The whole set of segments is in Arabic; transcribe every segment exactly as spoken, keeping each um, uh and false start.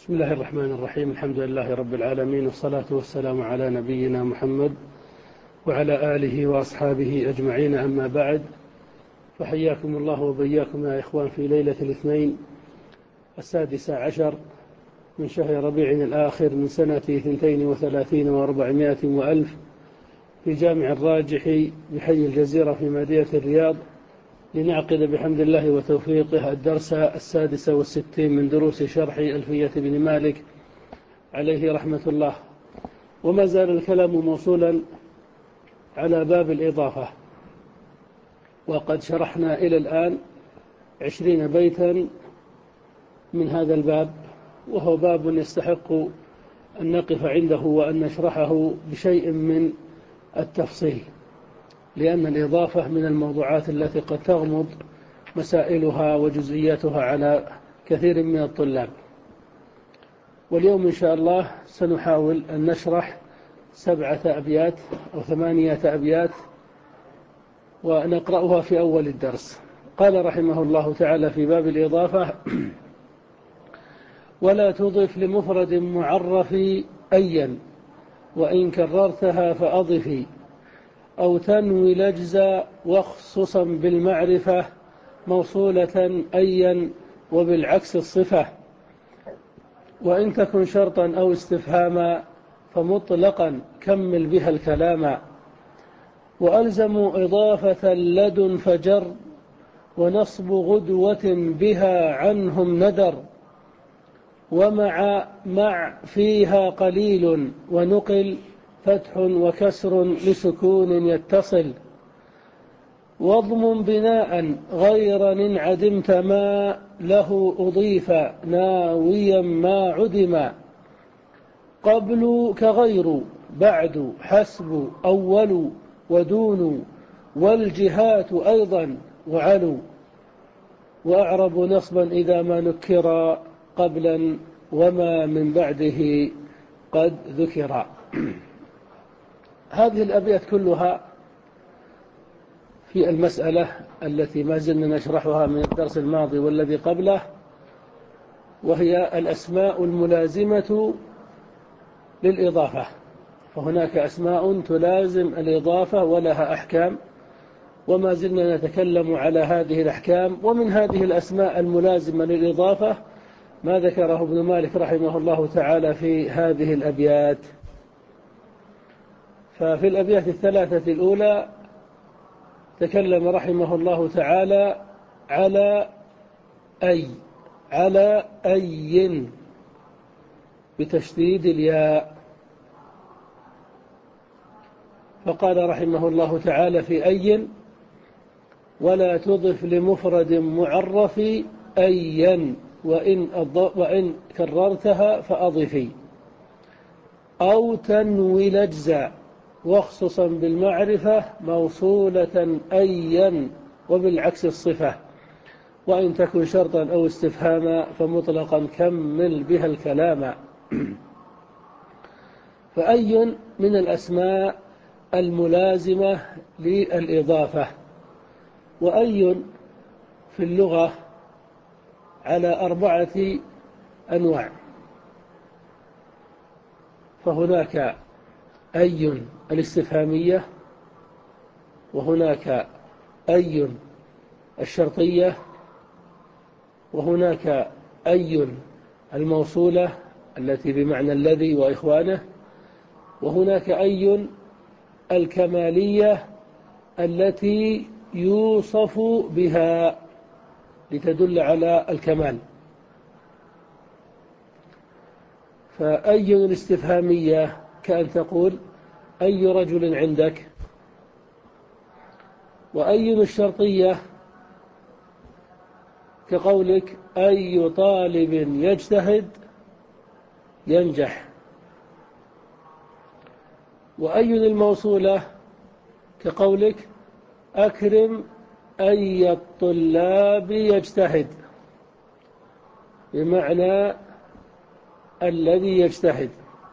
بسم الله الرحمن الرحيم. الحمد لله رب العالمين، والصلاة والسلام على نبينا محمد وعلى آله وأصحابه أجمعين، أما بعد، فحياكم الله وبياكم يا إخوان في ليلة الاثنين السادسة عشر من شهر ربيع الآخر من سنة اثنتين وثلاثين وأربعمائة وألف في جامع الراجح بحي الجزيرة في مدينة الرياض، لنعقد بحمد الله وتوفيقه الدرس السادس والستين من دروس شرح ألفية بن مالك عليه رحمة الله. وما زال الكلام موصولا على باب الإضافة، وقد شرحنا إلى الآن عشرين بيتا من هذا الباب، وهو باب يستحق أن نقف عنده وأن نشرحه بشيء من التفصيل، لأن الإضافة من الموضوعات التي قد تغمض مسائلها وجزئياتها على كثير من الطلاب. واليوم إن شاء الله سنحاول أن نشرح سبعة أبيات أو ثمانية أبيات ونقرأها في أول الدرس. قال رحمه الله تعالى في باب الإضافة: ولا تضف لمفرد معرف أيا، وإن كررتها فأضفي، أو تنوي لجزا واخصصا بالمعرفة موصولة أيا وبالعكس الصفة، وإن تكن شرطا أو استفهاما فمطلقا كمل بها الكلاما، وألزموا إضافة لدن فجر، ونصب غدوة بها عنهم ندر، ومع مع فيها قليل ونقل فتح وكسر لسكون يتصل، واضمن بناء غير إن عدمت ما له أضيف ناويا ما عدم، قبل كغير بعد حسب أول ودون والجهات أيضا وعلو، وأعرب نصبا إذا ما نكر قبلا وما من بعده قد ذكر. هذه الأبيات كلها في المسألة التي ما زلنا نشرحها من الدرس الماضي والذي قبله، وهي الأسماء الملازمة للإضافة. فهناك أسماء تلازم الإضافة ولها أحكام، وما زلنا نتكلم على هذه الأحكام. ومن هذه الأسماء الملازمة للإضافة ما ذكره ابن مالك رحمه الله تعالى في هذه الأبيات. ففي الأبيات الثلاثة الأولى تكلم رحمه الله تعالى على أي على أي بتشديد الياء، فقال رحمه الله تعالى في أي: ولا تضف لمفرد معرف أيا، وإن, وإن كررتها فأضفي، أو تنوي لجزا واخصصا بالمعرفة موصولة أيا وبالعكس الصفة، وإن تكن شرطا أو استفهاما فمطلقا كمل بها الكلام. فأي من الأسماء الملازمة للإضافة. وأي في اللغة على أربعة أنواع، فهناك أي الاستفهامية، وهناك أي الشرطية، وهناك أي الموصولة التي بمعنى الذي وإخوانه، وهناك أي الكمالية التي يوصف بها لتدل على الكمال. فأي الاستفهامية كأن تقول: أي رجل عندك؟ وأي الشرطية كقولك: أي طالب يجتهد ينجح. وأي الموصولة كقولك: أكرم أي الطلاب يجتهد، بمعنى الذي يجتهد.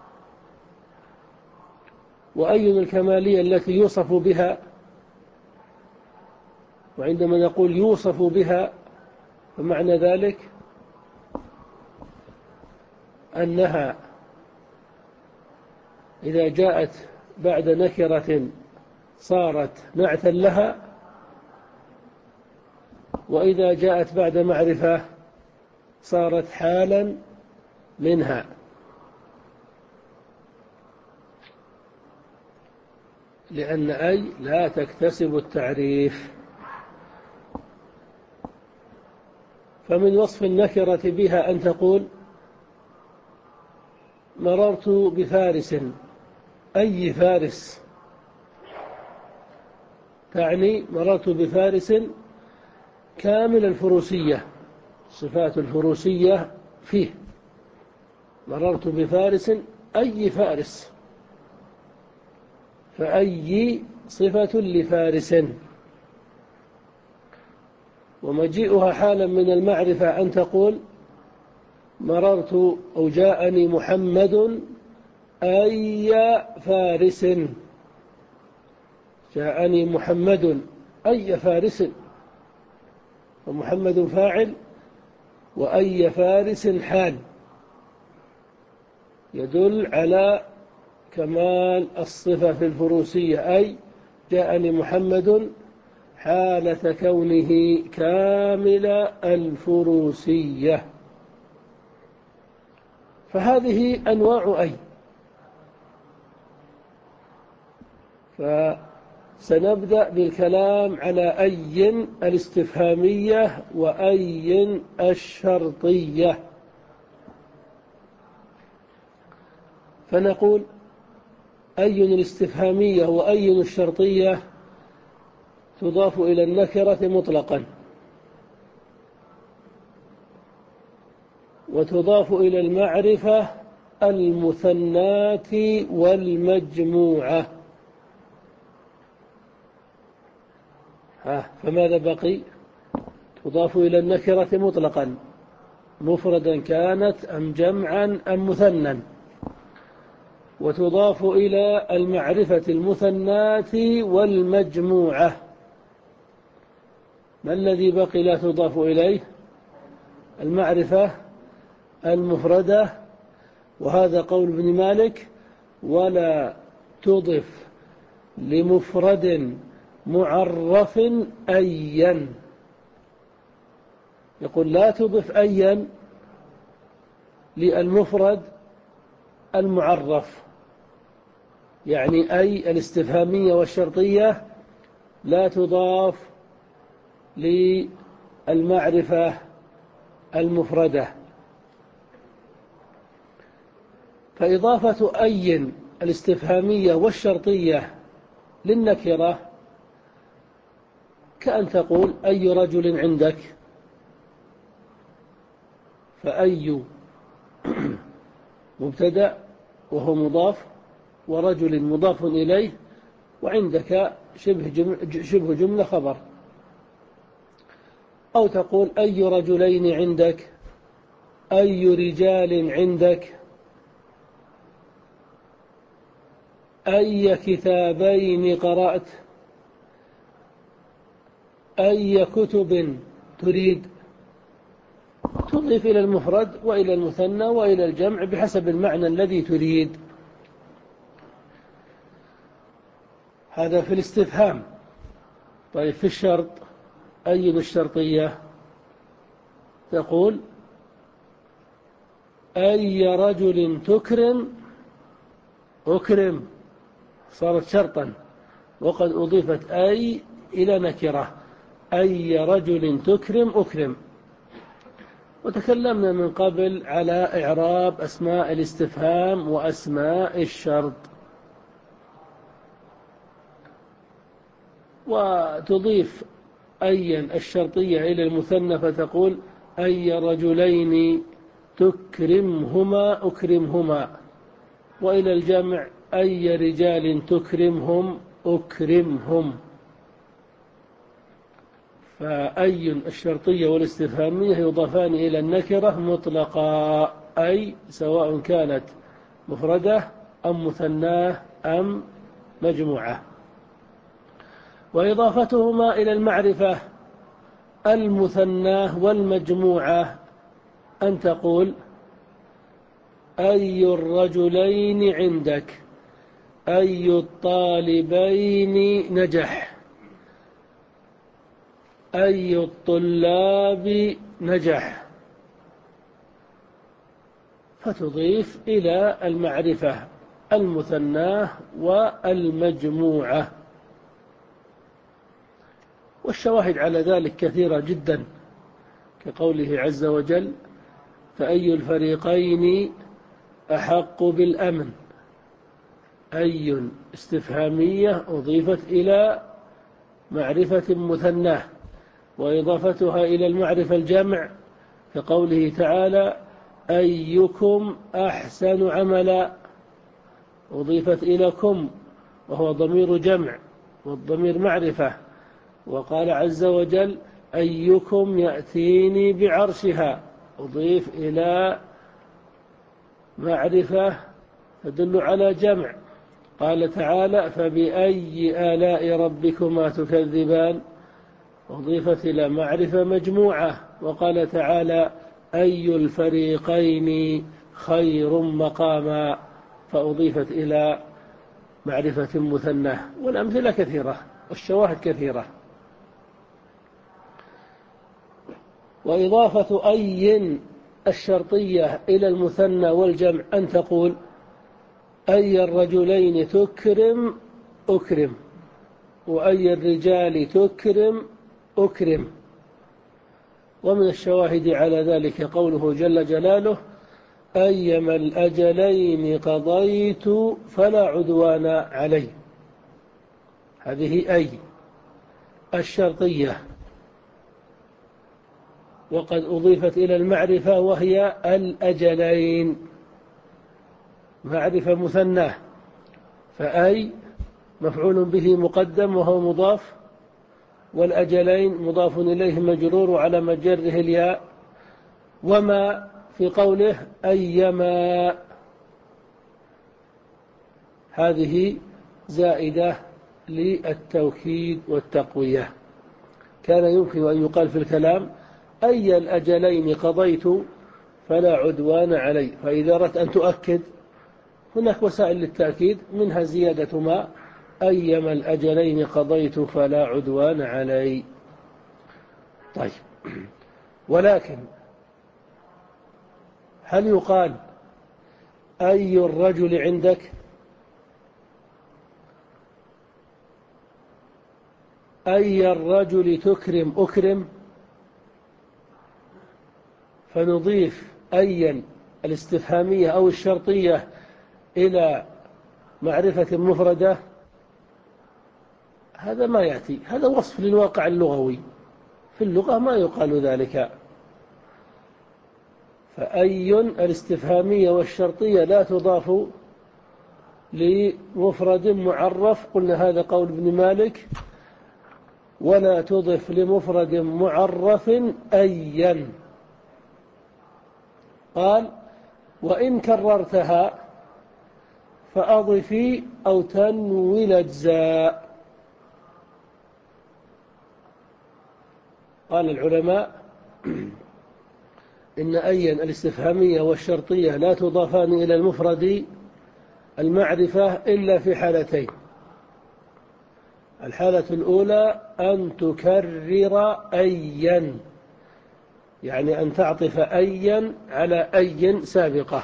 وأي الكمالية التي يوصف بها، وعندما نقول يوصف بها فمعنى ذلك أنها إذا جاءت بعد نكرة صارت نعتا لها، وإذا جاءت بعد معرفة صارت حالا منها. لأن أي لا تكتسب التعريف. فمن وصف النكرة بها أن تقول مررت بفارس. أي فارس؟ تعني مررت بفارس كامل الفروسية، صفات الفروسية فيه. مررت بفارس أي فارس، فأي صفة لفارس. ومجيئها حالا من المعرفة أن تقول مررت أو جاءني محمد أي فارس. جاءني محمد أي فارس، ومحمد فاعل وأي فارس حال، يدل على كمال الصفة في الفروسية. أي جاءني محمد حالة كونه كامل الفروسية. فهذه أنواع أي. فسنبدأ بالكلام على أي الاستفهامية وأي الشرطية. فنقول أي الاستفهامية وأي الشرطية تضاف إلى النكرة مطلقا، وتضاف إلى المعرفة المثنات والمجموعة. ها فماذا بقي؟ تضاف إلى النكرة مطلقا، مفردا كانت أم جمعا أم مثنى، وتضاف إلى المعرفة المثنات والمجموعة. ما الذي بقي لا تضاف إليه؟ المعرفة المفردة، وهذا قول ابن مالك: ولا تضف لمفرد معرف أيا. يقول لا تضف أيا للمفرد المعرف، يعني أي الاستفهامية والشرطية لا تضاف للمعرفة المفردة. فإضافة أي الاستفهامية والشرطية للنكرة كأن تقول أي رجل عندك، فأي مبتدأ وهو مضاف، ورجل مضاف إليه، وعندك شبه جملة, شبه جملة خبر. أو تقول أي رجلين عندك، أي رجال عندك، أي كتابين قرأت، أي كتب تريد. تضيف إلى المفرد وإلى المثنى وإلى الجمع بحسب المعنى الذي تريد. هذا في الاستفهام. طيب في الشرط، أي الشرطية؟ تقول أي رجل تكرم أكرم، صارت شرطا وقد أضيفت أي إلى نكرة. أي رجل تكرم أكرم. وتكلمنا من قبل على إعراب أسماء الاستفهام وأسماء الشرط. وتضيف أي الشرطية إلى المثنى فتقول أي رجلين تكرمهما أكرمهما، وإلى الجمع أي رجال تكرمهم أكرمهم. فأي الشرطية والاستفهامية يضافان إلى النكرة مطلقا، أي سواء كانت مفردة أم مثناه أم مجموعة. وإضافتهما إلى المعرفة المثناه والمجموعة أن تقول أي الرجلين عندك، أي الطالبين نجح، أي الطلاب نجح، فتضيف إلى المعرفة المثناه والمجموعة. والشواهد على ذلك كثيرة جدا، كقوله عز وجل: فأي الفريقين أحق بالأمن. أي استفهامية أضيفت إلى معرفة مثناه، وإضافتها إلى المعرفة الجمع، كقوله تعالى: أيكم أحسن عملا، أضيفت إلى كم وهو ضمير جمع والضمير معرفة. وقال عز وجل: أيكم يأتيني بعرشها، أضيف إلى معرفة تدل على جمع. قال تعالى: فبأي آلاء ربكما تكذبان، أضيفت إلى معرفة مجموعة. وقال تعالى: أي الفريقين خير مقاما، فأضيفت إلى معرفة مثناه. والأمثلة كثيرة والشواهد كثيرة. وإضافة أي الشرطية إلى المثنى والجمع أن تقول: أي الرجلين تكرم أكرم، وأي الرجال تكرم أكرم. ومن الشواهد على ذلك قوله جل جلاله: أيما الأجلين قضيت فلا عدوان علي. هذه أي الشرطية، وقد أضيفت إلى المعرفة وهي الأجلين، معرفة مثناه، فأي مفعول به مقدم وهو مضاف، والأجلين مضاف إليه مجرور على مجره الياء. وما في قوله أيما هذه زائدة للتوكيد والتقوية. كان يمكن أن يقال في الكلام: أي الأجلين قضيت فلا عدوان علي. فإذا أردت أن تؤكد هناك وسائل للتأكيد، منها زيادة ما: أيما الأجلين قضيت فلا عدوان علي. طيب، ولكن هل يقال أي الرجل عندك، أي الرجل تكرم أكرم، فنضيف أيا الاستفهامية أو الشرطية إلى معرفة مفردة؟ هذا ما يأتي، هذا وصف للواقع اللغوي، في اللغة ما يقال ذلك. فأي الاستفهامية والشرطية لا تضاف لمفرد معرف، قلنا هذا قول ابن مالك، ولا تضف لمفرد معرف أيا. قال: وإن كررتها فأضفي أو تنوي الأجزاء. قال العلماء: إن أيا الاستفهامية والشرطية لا تضافان إلى المفرد المعرفة إلا في حالتين. الحالة الأولى أن تكرر أيا، يعني أن تعطف أيا على أي سابقة،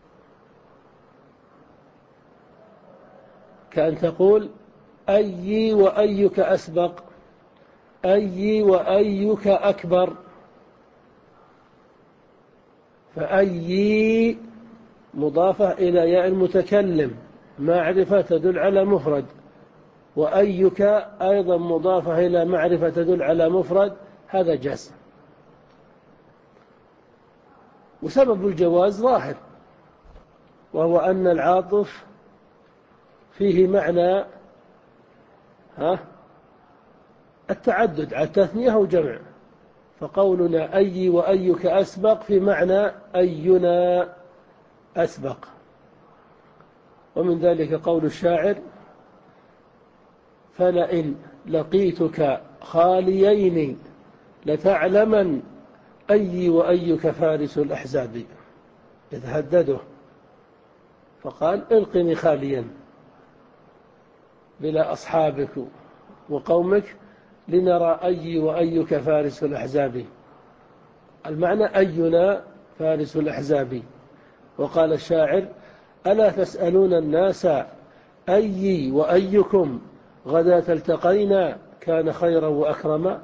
كأن تقول: أي وأيك أسبق، أي وأيك أكبر. فأي مضافة إلى ياء المتكلم، معرفة تدل على مفرد، وأيك أيضا مضافة إلى معرفة تدل على مفرد، هذا جزم. وسبب الجواز ظاهر، وهو أن العاطف فيه معنى ها التعدد، على التثنية أو جمع. فقولنا أي وأيك أسبق في معنى أينا أسبق. ومن ذلك قول الشاعر: فلئن لقيتك خاليين لتعلمن أي وأيك فارس الأحزاب. يتهدده فقال القني خاليا بلا أصحابك وقومك لنرى أي وأيك فارس الأحزاب. المعنى أينا فارس الأحزاب. وقال الشاعر ألا تسألون الناس أي وأيكم غداة التقينا كان خيرا وأكرما.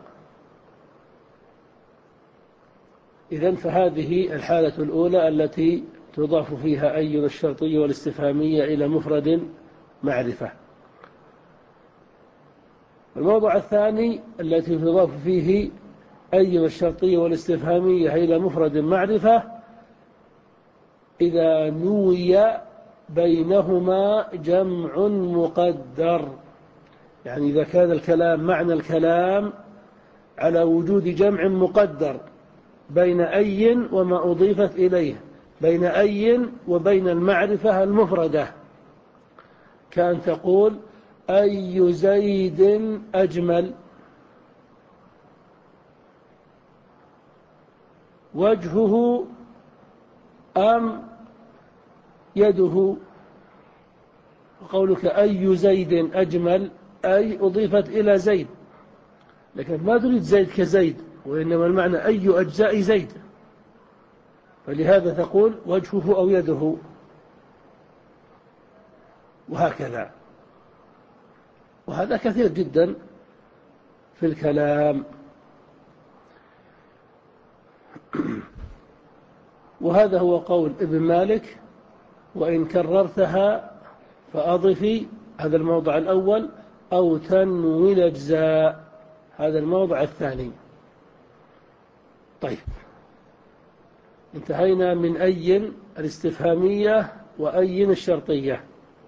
إذن فهذه الحالة الأولى التي تضاف فيها أي الشرطية والاستفهامية إلى مفرد معرفة. الموضع الثاني التي تضاف فيه أي الشرطية والاستفهامية إلى مفرد معرفة إذا نوي بينهما جمع مقدر، يعني إذا كان الكلام معنى الكلام على وجود جمع مقدر بين أي وما أضيفت إليه، بين أي وبين المعرفة المفردة، كان تقول أي زيد أجمل، وجهه أم يده. قولك أي زيد أجمل أي أضيفت إلى زيد، لكن ما تريد زيد كزيد، وإنما المعنى أي أجزاء زيد، فلهذا تقول وجهه أو يده، وهكذا. وهذا كثير جدا في الكلام. وهذا هو قول ابن مالك وإن كررتها فأضفي، هذا الموضع الأول، أو تنوي الأجزاء، هذا الموضع الثاني. طيب، انتهينا من أي الاستفهامية وأي الشرطية،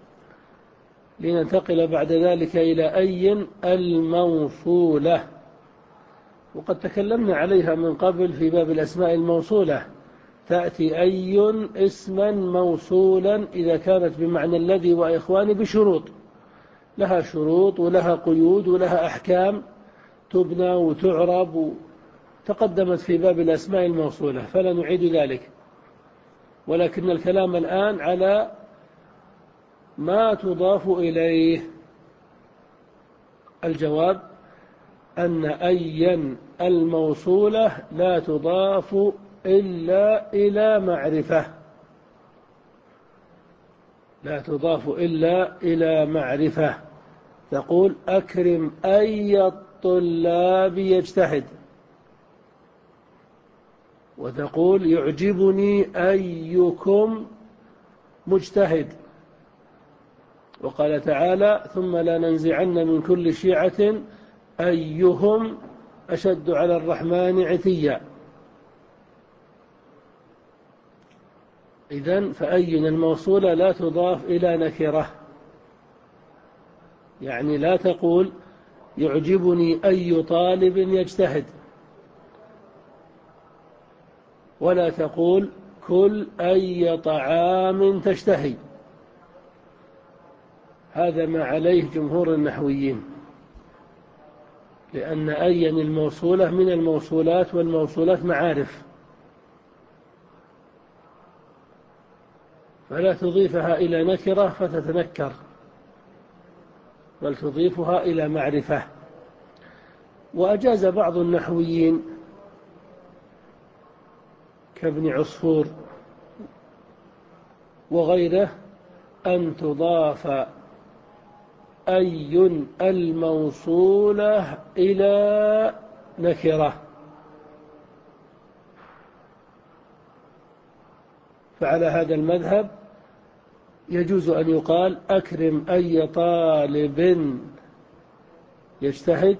لننتقل بعد ذلك إلى أي الموصولة. وقد تكلمنا عليها من قبل في باب الأسماء الموصولة. تأتي أي اسما موصولا إذا كانت بمعنى الذي وإخواني بشروط، لها شروط ولها قيود ولها أحكام تبنى وتعرب، تقدمت في باب الأسماء الموصولة فلا نعيد ذلك، ولكن الكلام الآن على ما تضاف إليه. الجواب أن أيا الموصولة لا تضاف إلا إلى معرفة، لا تضاف إلا إلى معرفة. تقول أكرم أي الطلاب يجتهد، وتقول يعجبني أيكم مجتهد. وقال تعالى ثم لا ننزعن من كل شيعة أيهم أشد على الرحمن عتيا. إذن فأين الموصولة لا تضاف إلى نكرة، يعني لا تقول يعجبني أي طالب يجتهد، ولا تقول كل أي طعام تشتهي. هذا ما عليه جمهور النحويين، لأن أين الموصولة من الموصولات، والموصولات معارف، فلا تضيفها إلى نكرة فتتنكر، بل تضيفها إلى معرفة. وأجاز بعض النحويين كابن عصفور وغيره أن تضاف أي الموصولة إلى نكرة، فعلى هذا المذهب يجوز أن يقال أكرم أي طالب يجتهد،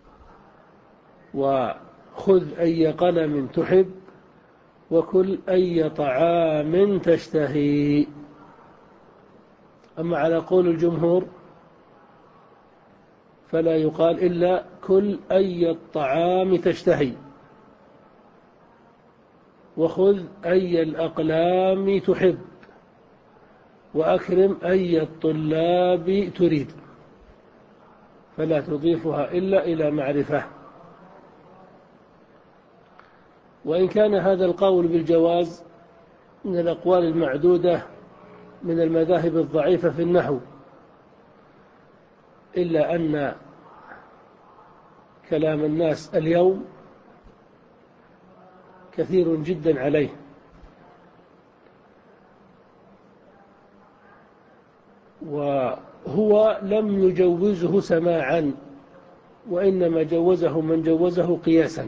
وخذ أي قلم تحب، وكل أي طعام تشتهي. أما على قول الجمهور فلا يقال إلا كل أي الطعام تشتهي، وخذ أي الأقلام تحب، وأكرم أي الطلاب تريد، فلا تضيفها إلا إلى معرفة. وإن كان هذا القول بالجواز من الأقوال المعدودة من المذاهب الضعيفة في النحو، إلا أن كلام الناس اليوم كثير جدا عليه، وهو لم يجوزه سماعا، وإنما جوزه من جوزه قياسا،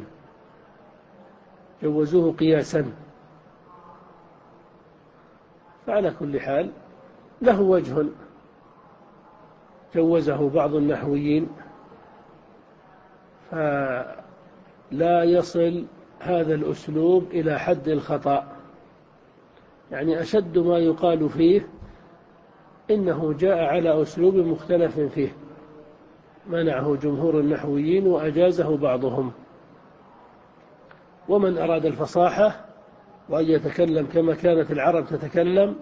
جوزوه قياسا. فعلى كل حال له وجه جوزه بعض النحويين، فلا يصل هذا الأسلوب إلى حد الخطأ. يعني أشد ما يقال فيه إنه جاء على أسلوب مختلف فيه، منعه جمهور النحويين وأجازه بعضهم. ومن أراد الفصاحة وأن يتكلم كما كانت العرب تتكلم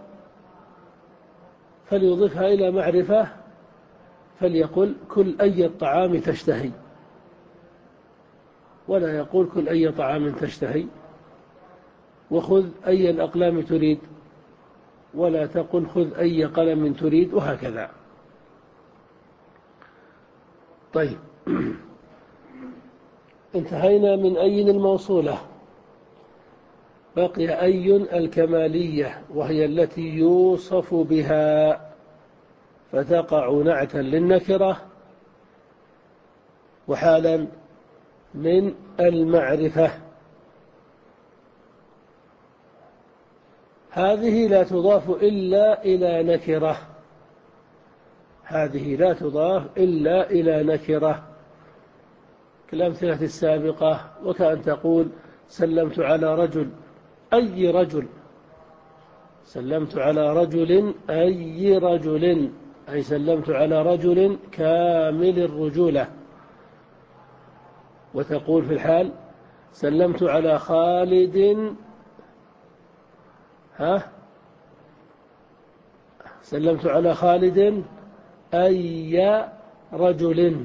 فليضيفها إلى معرفة، فليقل كل أي الطعام تشتهي، ولا يقول كل أي طعام تشتهي، وخذ أي الأقلام تريد، ولا تقل خذ أي قلم تريد، وهكذا. طيب، انتهينا من أي الموصولة، بقي أي الكمالية، وهي التي يوصف بها فتقع نعتا للنكرة وحالا من المعرفة. هذه لا تضاف إلا إلى نكرة، هذه لا تضاف إلا إلى نكرة كالأمثلة السابقة. وكأن تقول سلمت على رجل، أي رجل، سلمت على رجل أي رجل، أي سلمت على رجل كامل الرجولة. وتقول في الحال سلمت على خالد، ها سلمت على خالد أي رجل،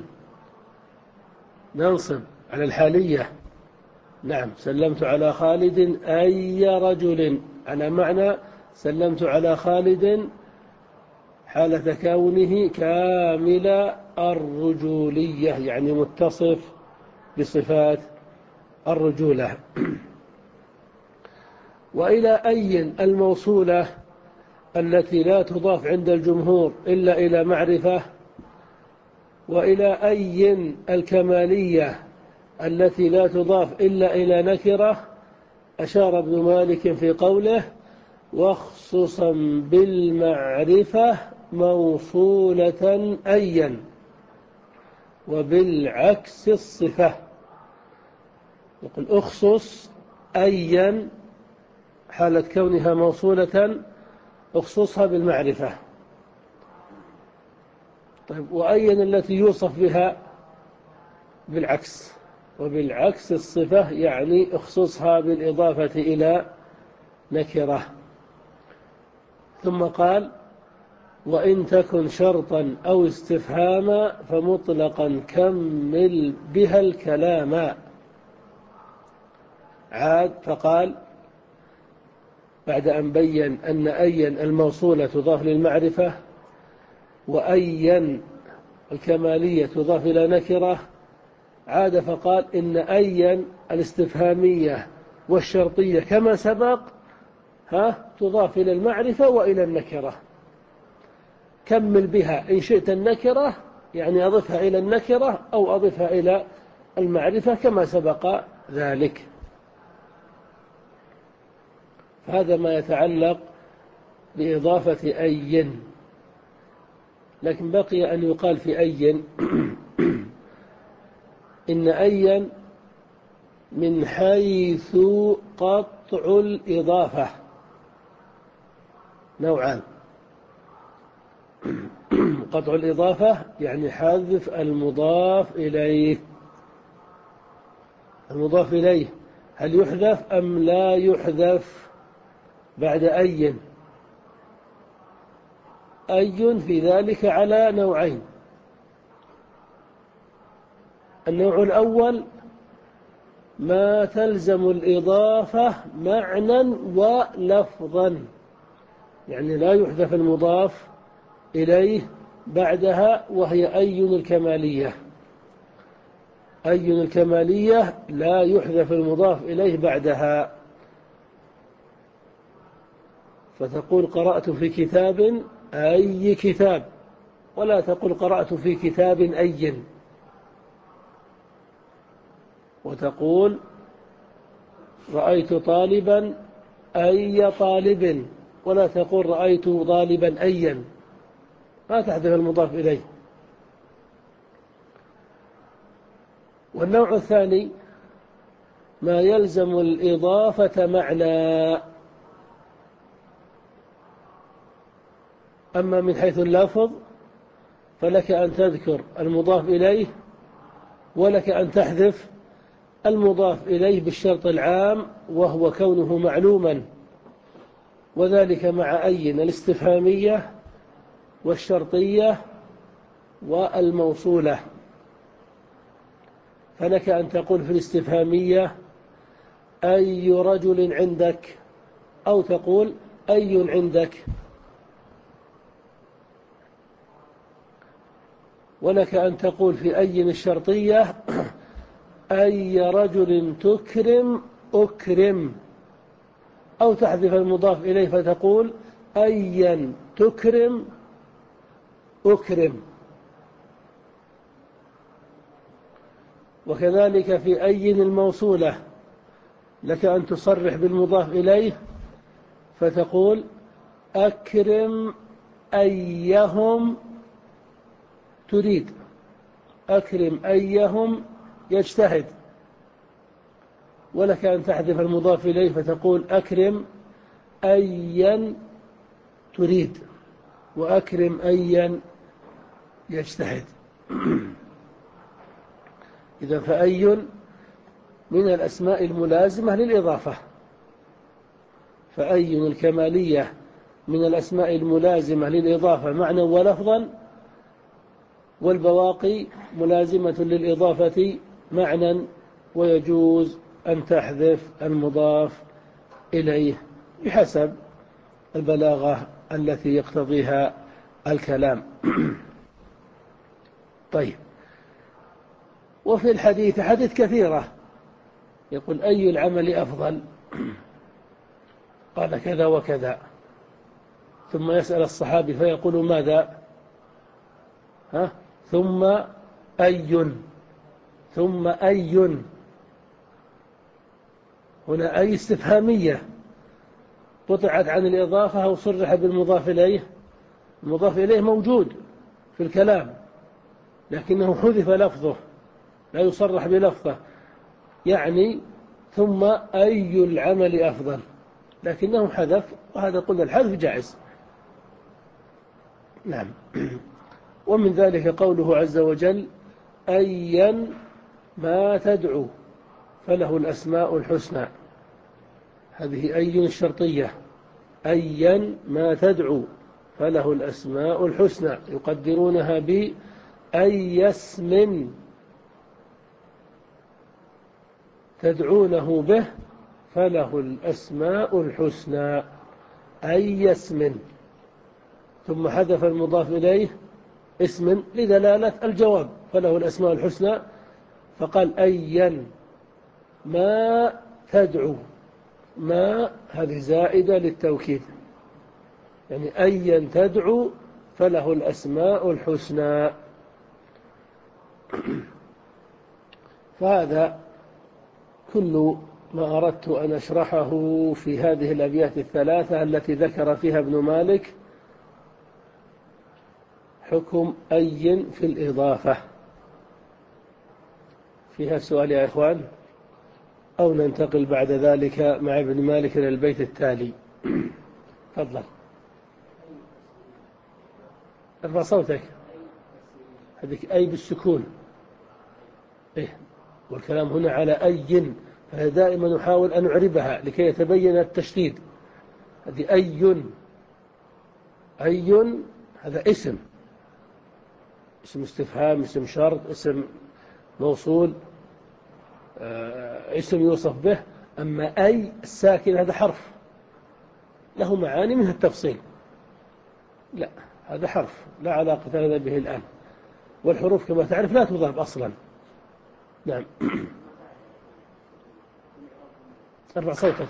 ننصب على الحالية. نعم، سلمت على خالد أي رجل، على معنى سلمت على خالد حالة كونه كامل الرجولية، يعني متصف بصفات الرجولة. وإلى أي الموصولة التي لا تضاف عند الجمهور إلا إلى معرفة، وإلى أي الكمالية التي لا تضاف إلا إلى نكرة، أشار ابن مالك في قوله وخصوصا بالمعرفة موصولة أيا، وبالعكس الصفة. يقول أخصص أيا حالة كونها موصولة، أخصصها بالمعرفة. طيب، وأين التي يوصف بها؟ بالعكس، وبالعكس الصفة، يعني اخصصها بالإضافة إلى نكرة. ثم قال وإن تكن شرطا أو استفهاما فمطلقا كمل بها الكلام. عاد فقال بعد أن بين أن أيا الموصولة تضاف للمعرفة، وأيا الكمالية تضاف إلى نكرة، عاد فقال إن أيا الاستفهامية والشرطية كما سبق ها تضاف إلى المعرفة وإلى النكرة. كمل بها إن شئت النكرة، يعني أضفها إلى النكرة أو أضفها إلى المعرفة كما سبق ذلك. هذا ما يتعلق بإضافة أي. لكن بقي أن يقال في أي إن أيا من حيث قطع الإضافة نوعان. قطع الإضافة يعني حذف المضاف إليه. المضاف إليه هل يحذف أم لا يحذف بعد أي؟ أي في ذلك على نوعين. النوع الأول ما تلزم الإضافة معنى ولفظا، يعني لا يحذف المضاف إليه بعدها، وهي أي الكمالية. أي الكمالية لا يحذف المضاف إليه بعدها، فتقول قرأت في كتاب أي كتاب، ولا تقول قرأت في كتاب أي. وتقول رأيت طالبا أي طالب، ولا تقول رأيت طالبا أيا، ما تحذف المضاف إليه. والنوع الثاني ما يلزم الإضافة معنى. أما من حيث اللفظ فلك أن تذكر المضاف إليه، ولك أن تحذف المضاف إليه بالشرط العام، وهو كونه معلوما، وذلك مع أي الاستفهامية والشرطية والموصولة. فلك أن تقول في الاستفهامية أي رجل عندك، أو تقول أي عندك. ولك أن تقول في أي الشرطية أي رجل تكرم أكرم، أو تحذف المضاف إليه فتقول أيا تكرم أكرم. وكذلك في أي الموصولة لك أن تصرح بالمضاف إليه فتقول أكرم أيهم تريد، أكرم أيهم يجتهد. ولك أن تحذف المضاف إليه فتقول أكرم أيا تريد، وأكرم أيا يجتهد. إذا فأي من الأسماء الملازمة للإضافة، فأي الكمالية من الأسماء الملازمة للإضافة معنى ولفظا، والبواقي ملازمة للإضافة معنى، ويجوز أن تحذف المضاف إليه بحسب البلاغة التي يقتضيها الكلام. طيب، وفي الحديث حديث كثيرة يقول أي العمل أفضل؟ قال كذا وكذا، ثم يسأل الصحابي فيقول ماذا؟ ها؟ ثم أي، ثم أي. هنا أي استفهامية قطعت عن الإضافة أو صرح بالمضاف إليه. المضاف إليه موجود في الكلام لكنه حذف لفظه، لا يصرح بلفظه، يعني ثم أي العمل أفضل، لكنه حذف، وهذا قلنا الحذف جائز. نعم. ومن ذلك قوله عز وجل أيا ما تدعو فله الأسماء الحسنى. هذه أي الشرطية، أيا ما تدعو فله الأسماء الحسنى، يقدرونها بأي اسم تدعونه به فله الأسماء الحسنى، أي اسم. ثم حذف المضاف إليه اسم لدلالة الجواب، فله الأسماء الحسنى، فقال أيا ما تدعو. ما هذه زائدة للتوكيد، يعني أيا تدعو فله الأسماء الحسنى. فهذا كل ما أردت أن أشرحه في هذه الأبيات الثلاثة التي ذكر فيها ابن مالك حكم أي في الإضافة. فيها سؤال يا إخوان، أو ننتقل بعد ذلك مع ابن مالك إلى البيت التالي؟ تفضل، ارفع صوتك. هذيك أي بالسكون، إيه، والكلام هنا على أي، فدائما نحاول أن نعربها لكي يتبين التشديد. هذه أي، أي هذا اسم، اسم استفهام، اسم شرط، اسم موصول، اسم يوصف به. أما أي الساكن هذا حرف له معاني منها التفصيل، لا، هذا حرف لا علاقة لنا به الآن، والحروف كما تعرف لا تضاف أصلا. نعم. ارفع صوتك.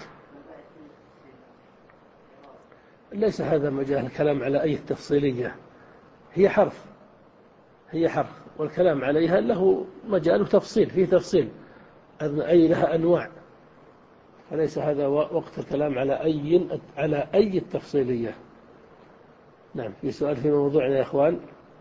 ليس هذا مجال الكلام على أي تفصيلية، هي حرف، هي حرف، والكلام عليها له مجال تفصيل، فيه تفصيل، أي لها أنواع، فليس هذا وقت الكلام على أي على أي التفصيلية. نعم. في سؤال في موضوعنا يا إخوان؟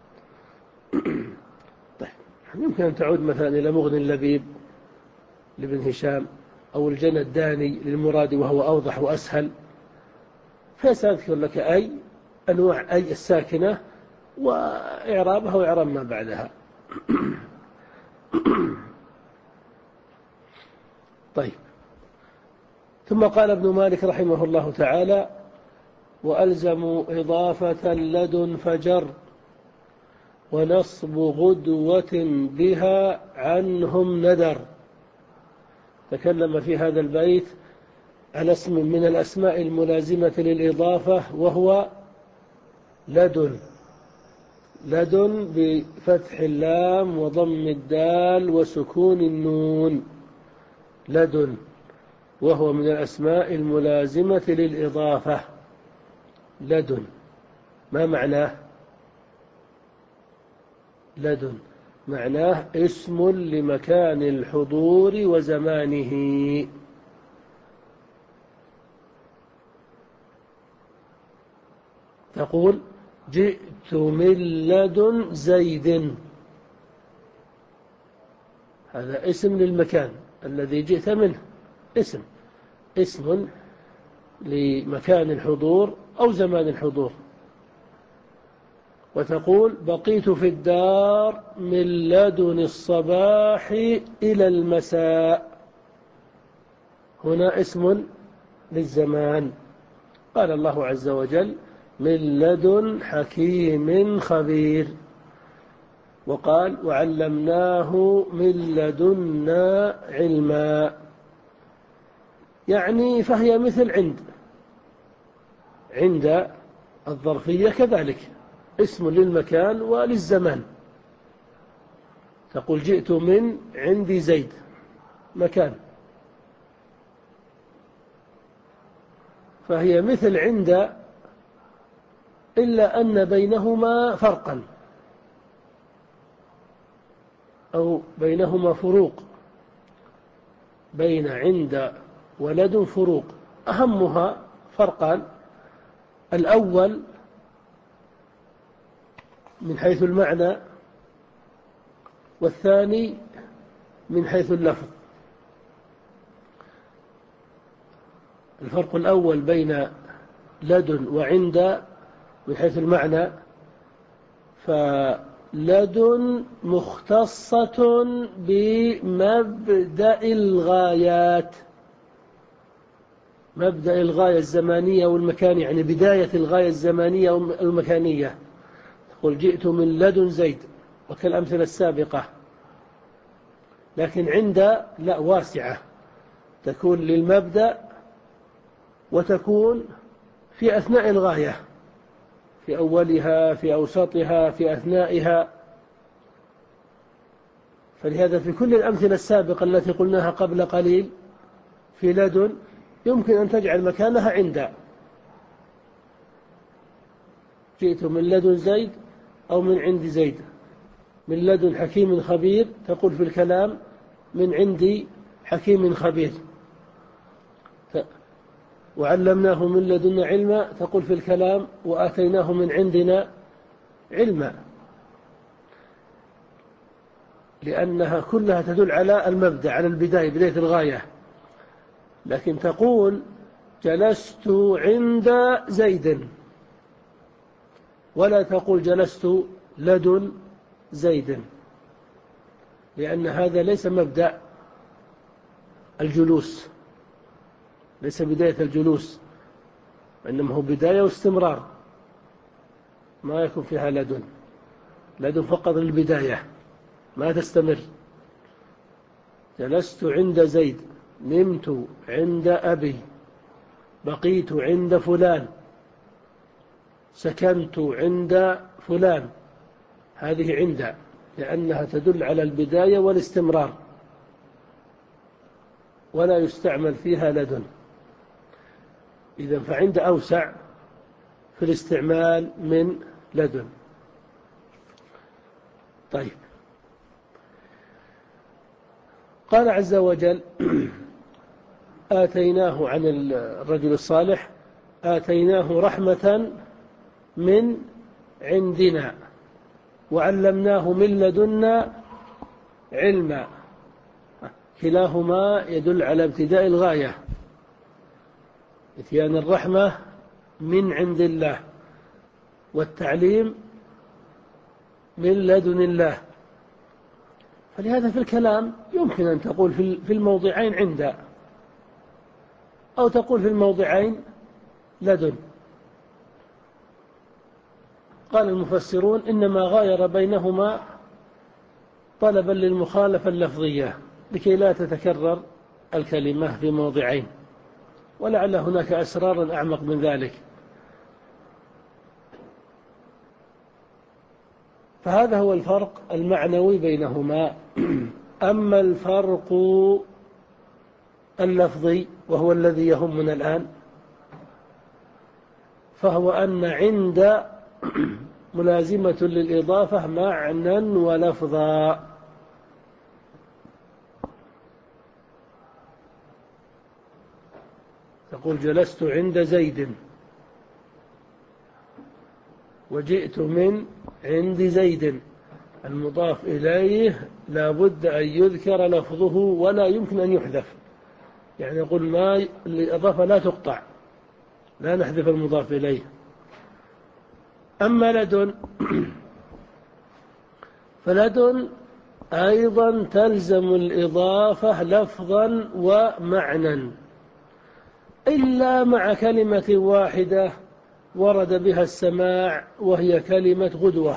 طيب، يمكن أن تعود مثلا إلى مغني اللبيب لابن هشام، أو الجنى الداني للمرادي وهو أوضح وأسهل، فسأذكر لك أي أنواع أي الساكنة وإعرابها وإعراب ما بعدها. طيب. ثم قال ابن مالك رحمه الله تعالى: وألزموا إضافة لدن فجر، ونصب غدوة بها عنهم ندر. تكلم في هذا البيت على اسم من الأسماء الملازمة للإضافة، وهو لدن. لدن بفتح اللام وضم الدال وسكون النون، لدن، وهو من الأسماء الملازمة للإضافة. لدن ما معناه؟ لدن معناه اسم لمكان الحضور وزمانه. تقول: جئت من لدن زيد، هذا اسم للمكان الذي جئت منه، اسم اسم لمكان الحضور أو زمان الحضور. وتقول: بقيت في الدار من لدن الصباح إلى المساء، هنا اسم للزمان. قال الله عز وجل: من لدن حكيم خبير. وقال: وعلمناه من لدنا علما، يعني فهي مثل عند. عند الظرفية كذلك اسم للمكان وللزمان. تقول: جئت من عند زيد، مكان، فهي مثل عند، إلا أن بينهما فرقا أو بينهما فروق. بين عند ولد فروق، أهمها فرقان: الأول من حيث المعنى، والثاني من حيث اللفظ. الفرق الأول بين لدن وعند من حيث المعنى، فلدن مختصة بمبدأ الغايات، مبدأ الغاية الزمانية والمكانية، يعني بداية الغاية الزمانية والمكانية. تقول: جئت من لدن زيد، وكالأمثلة السابقة. لكن عند لا، واسعة، تكون للمبدأ وتكون في أثناء الغاية، في أولها، في أوسطها، في أثنائها. فلهذا في كل الأمثلة السابقة التي قلناها قبل قليل في لدن يمكن أن تجعل مكانها عند. جئت من لدن زيد أو من عند زيد. من لدن حكيم خبير، تقول في الكلام: من عندي حكيم خبير. وعلمناه من لدنا علما، تقول في الكلام: وآتيناه من عندنا علما، لأنها كلها تدل على المبدأ، على البداية، بداية الغاية. لكن تقول: جلست عند زيد، ولا تقول جلست لدن زيد، لأن هذا ليس مبدأ الجلوس، ليس بداية الجلوس، إنما هو بداية واستمرار، ما يكون فيها لدن. لدن فقط للبداية، ما تستمر. جلست عند زيد، نمت عند أبي، بقيت عند فلان. سكنت عند فلان، هذه عند، لأنها تدل على البداية والاستمرار، ولا يستعمل فيها لدن. إذن فعند أوسع في الاستعمال من لدن. طيب، قال عز وجل: آتيناه، عن الرجل الصالح: آتيناه رحمة من عندنا وعلمناه من لدنا علما. كلاهما يدل على ابتداء الغاية، إتيان الرحمة من عند الله، والتعليم من لدن الله. فلهذا في الكلام يمكن أن تقول في الموضعين عند، أو تقول في الموضعين لدن. قال المفسرون: إنما غاير بينهما طلبا للمخالفة اللفظية لكي لا تتكرر الكلمة في موضعين، ولعل هناك أسرارا أعمق من ذلك. فهذا هو الفرق المعنوي بينهما. أما الفرق اللفظي، وهو الذي يهمنا الآن، فهو أن عند ملازمة للإضافة معنى ولفظا. تقول: جلست عند زيد، وجئت من عند زيد. المضاف إليه لا بد أن يذكر لفظه ولا يمكن أن يحذف، يعني يقول ما الإضافة لا تقطع، لا نحذف المضاف إليه. أما لدن فلدن أيضا تلزم الإضافة لفظا ومعنى، إلا مع كلمة واحدة ورد بها السماع، وهي كلمة غدوة.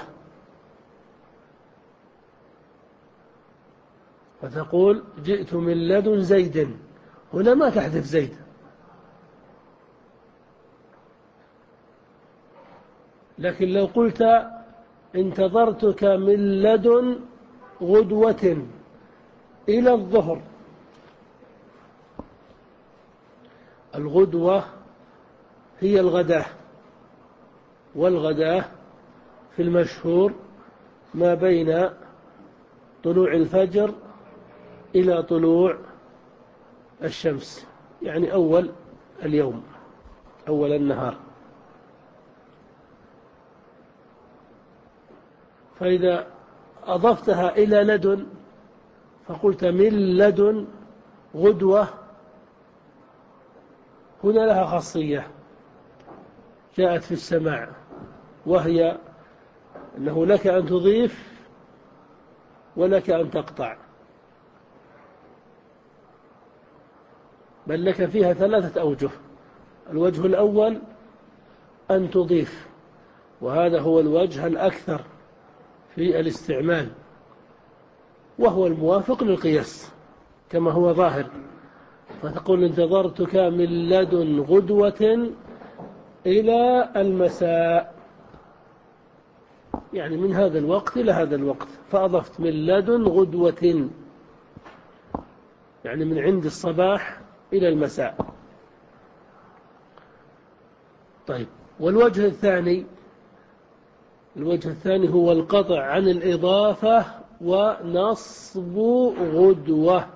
فتقول: جئت من لدن زيد، هنا ما تحذف زيد. لكن لو قلت: انتظرتك من لدن غدوة إلى الظهر، الغدوة هي الغداة، والغداة في المشهور ما بين طلوع الفجر إلى طلوع الشمس، يعني أول اليوم، أول النهار. فإذا أضفتها إلى لدن فقلت من لدن غدوة، هنا لها خاصية جاءت في السماع، وهي أنه لك أن تضيف ولك أن تقطع، بل لك فيها ثلاثة أوجه. الوجه الأول أن تضيف، وهذا هو الوجه الأكثر في الاستعمال، وهو الموافق للقياس كما هو ظاهر. فتقول: انتظرتك من لدن غدوة إلى المساء، يعني من هذا الوقت إلى هذا الوقت، فأضفت من لدن غدوة، يعني من عند الصباح إلى المساء. طيب، والوجه الثاني الوجه الثاني هو القطع عن الإضافة ونصب غدوة.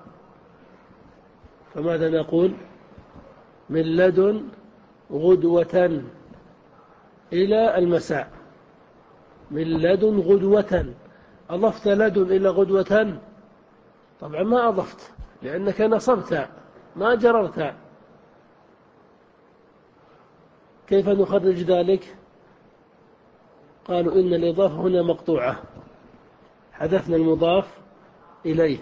فماذا نقول؟ من لدن غدوة إلى المساء، من لدن غدوة. أضفت لدن إلى غدوة؟ طبعا ما أضفت، لأنك نصبت ما جررت. كيف نخرج ذلك؟ قالوا: إن الإضافة هنا مقطوعة، حذفنا المضاف إليه.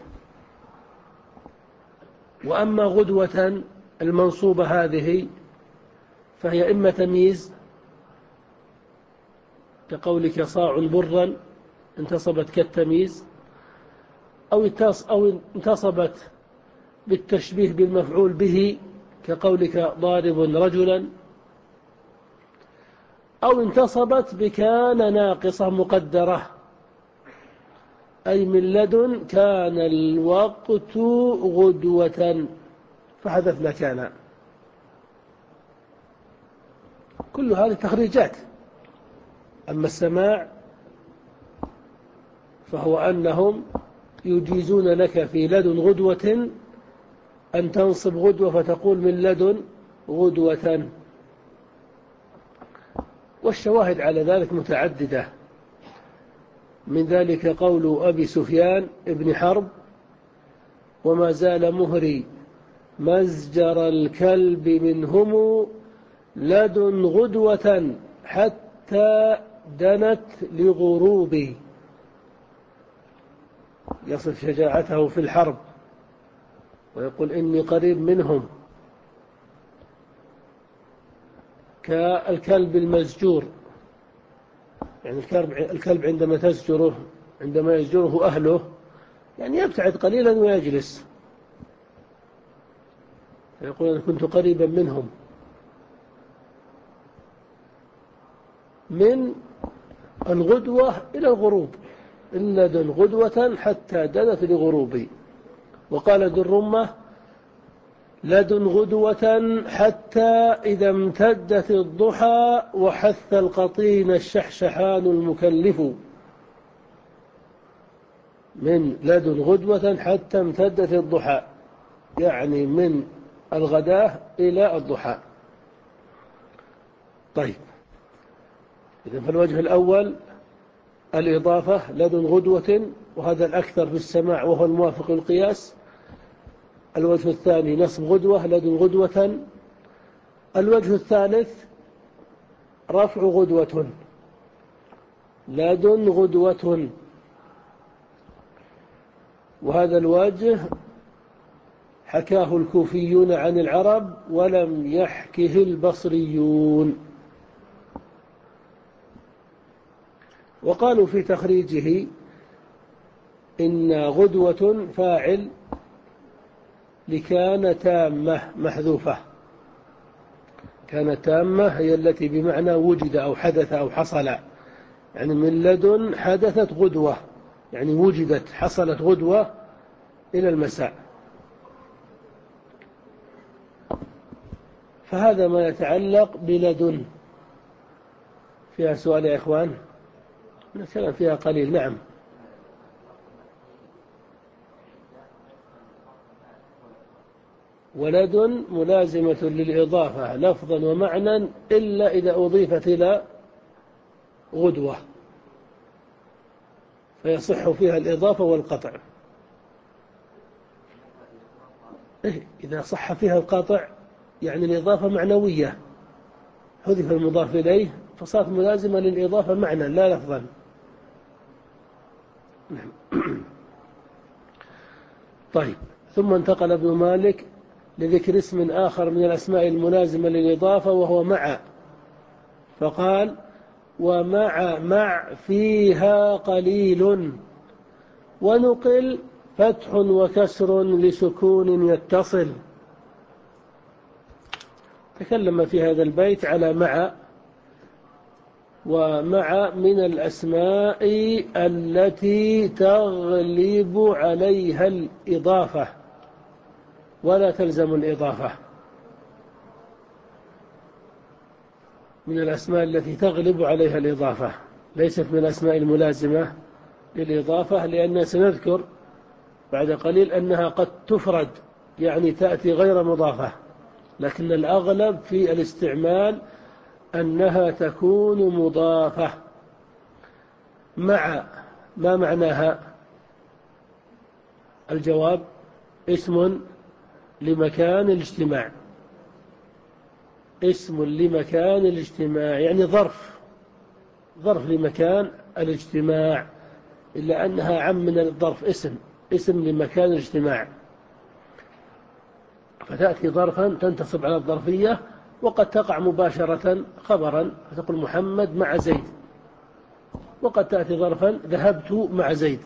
وأما غدوة المنصوبة هذه فهي إما تمييز، كقولك صاع برا، انتصبت كالتمييز، أو أو انتصبت بالتشبيه بالمفعول به، كقولك ضارب رجلا، أو انتصبت بكان ناقصة مقدرة، أي من لدن كان الوقت غدوة فحذفنا كان. كل هذه تخريجات. أما السماع فهو أنهم يجيزون لك في لدن غدوة أن تنصب غدوة فتقول من لدن غدوة. والشواهد على ذلك متعددة، من ذلك قول أبي سفيان ابن حرب: وما زال مهري مزجر الكلب منهم لدن غدوة حتى دنت لغروبي. يصف شجاعته في الحرب ويقول إني قريب منهم كالكلب المزجور، يعني الكلب عندما تزجره عندما يزجره أهله يعني يبتعد قليلا ويجلس، فيقول أنا كنت قريبا منهم من الغدوة إلى الغروب، إلا دن غدوة حتى دنت لغروبي. وقال ذو الرمة: لدن غدوة حتى إذا امتدت الضحى وحث القطين الشحشحان المكلف. من لدن غدوة حتى امتدت الضحى، يعني من الغداة إلى الضحى. طيب، إذن فالوجه الأول الإضافة لدن غدوة، وهذا الأكثر في السماع وهو الموافق للقياس. الوجه الثاني نصب غدوة لدن غدوة. الوجه الثالث رفع غدوة لدن غدوة، وهذا الوجه حكاه الكوفيون عن العرب ولم يحكه البصريون. وقالوا في تخريجه إن غدوة فاعل لكان تامة محذوفة. كان تامة هي التي بمعنى وجد أو حدث أو حصل، يعني من لدن حدثت غدوة، يعني وجدت حصلت غدوة إلى المساء. فهذا ما يتعلق بلدن. فيها سؤال يا إخوان؟ الكلام فيها قليل. نعم. ولدن ملازمة للإضافة لفظا ومعنى إلا إذا أضيفت إلى غدوة فيصح فيها الإضافة والقطع. إيه إذا صح فيها القطع يعني الإضافة معنوية، حذف المضاف إليه فصارت ملازمة للإضافة معنى لا لفظا. طيب، ثم انتقل ابن مالك لذكر اسم آخر من الأسماء الملازمة للإضافة وهو مع، فقال: ومع مع فيها قليل، ونقل فتح وكسر لسكون يتصل. تكلم في هذا البيت على مع، ومع من الأسماء التي تغلب عليها الإضافة ولا تلزم الإضافة. من الأسماء التي تغلب عليها الإضافة، ليست من الأسماء الملازمة للإضافة، لأن سنذكر بعد قليل أنها قد تفرد، يعني تأتي غير مضافة، لكن الأغلب في الاستعمال أنها تكون مضافة. مع ما معناها؟ الجواب: اسم لمكان الاجتماع. اسم لمكان الاجتماع يعني ظرف ظرف لمكان الاجتماع، إلا أنها عم من الظرف، اسم اسم لمكان الاجتماع، فتأتي ظرفا تنتصب على الظرفية، وقد تقع مباشرة خبرا فتقول محمد مع زيد، وقد تأتي ظرفا ذهبت مع زيد،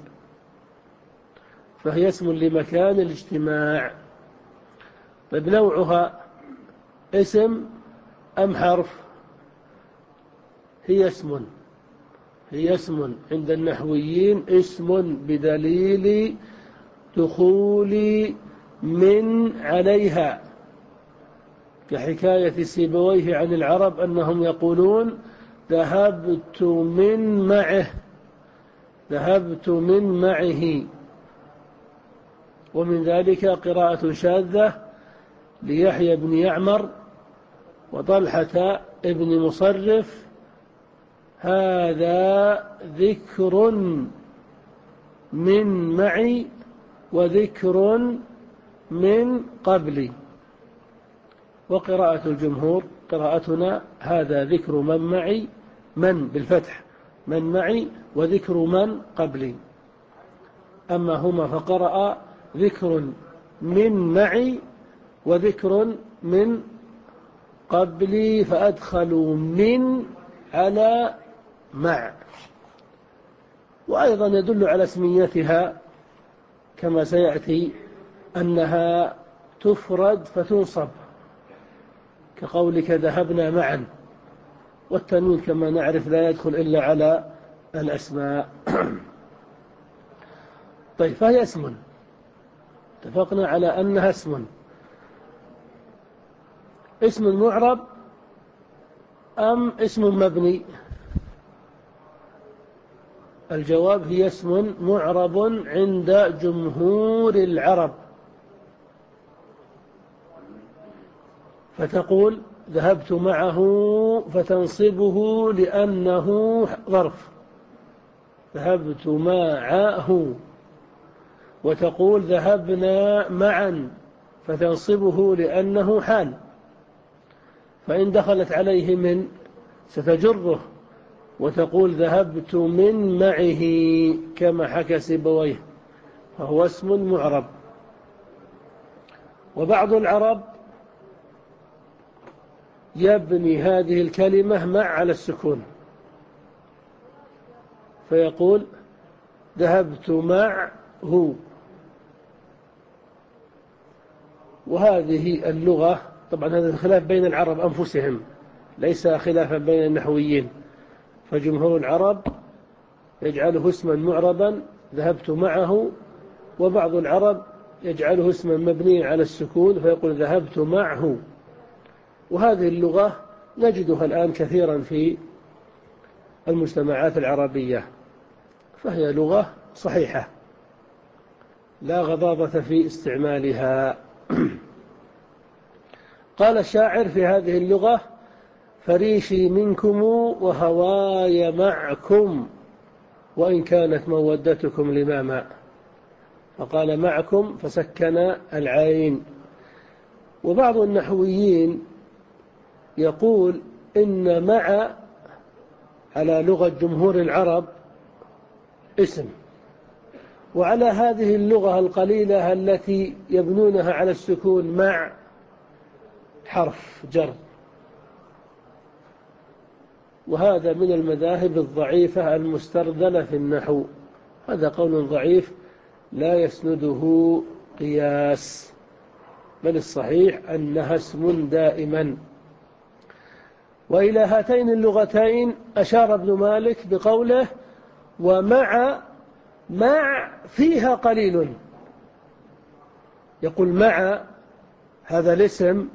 فهي اسم لمكان الاجتماع. طيب، نوعها اسم أم حرف؟ هي اسم هي اسم عند النحويين، اسم بدليل دخول من عليها، كحكاية سيبويه عن العرب أنهم يقولون ذهبت من معه، ذهبت من معه. ومن ذلك قراءة شاذة ليحيى بن يعمر وطلحة ابن مصرف: هذا ذكر من معي وذكر من قبلي. وقراءة الجمهور قراءتنا: هذا ذكر من معي، من بالفتح، من معي، وذكر من قبلي. أما هما فقرأ ذكر من معي وذكر من قبلي، فأدخلوا من على مع. وأيضا يدل على اسميتها كما سيأتي أنها تفرد فتنصب، كقولك ذهبنا معا، والتنوين كما نعرف لا يدخل إلا على الأسماء. طيب، فهي اسم، اتفقنا على أنها اسم. اسم معرب أم اسم مبني؟ الجواب: هي اسم معرب عند جمهور العرب. فتقول ذهبت معه فتنصبه لأنه ظرف، ذهبت معه. وتقول ذهبنا معا فتنصبه لأنه حال. فإن دخلت عليه من ستجره وتقول ذهبت من معه كما حكى سيبويه، فهو اسم معرب. وبعض العرب يبني هذه الكلمة مع على السكون، فيقول ذهبت معه. وهذه اللغة طبعا هذا خلاف بين العرب أنفسهم، ليس خلافا بين النحويين. فجمهور العرب يجعله اسما معربا ذهبت معه، وبعض العرب يجعله اسما مبنيا على السكون فيقول ذهبت معه. وهذه اللغة نجدها الآن كثيرا في المجتمعات العربية، فهي لغة صحيحة لا غضاضة في استعمالها. قال الشاعر في هذه اللغة: فريشي منكم وهواي معكم وإن كانت مودتكم لماما. فقال معكم فسكن العين. وبعض النحويين يقول إن مع على لغة جمهور العرب اسم، وعلى هذه اللغة القليلة التي يبنونها على السكون مع حرف جر. وهذا من المذاهب الضعيفة المسترذلة في النحو، هذا قول ضعيف لا يسنده قياس، بل الصحيح أنها اسم دائما. وإلى هاتين اللغتين أشار ابن مالك بقوله: ومع مع فيها قليل. يقول مع هذا الاسم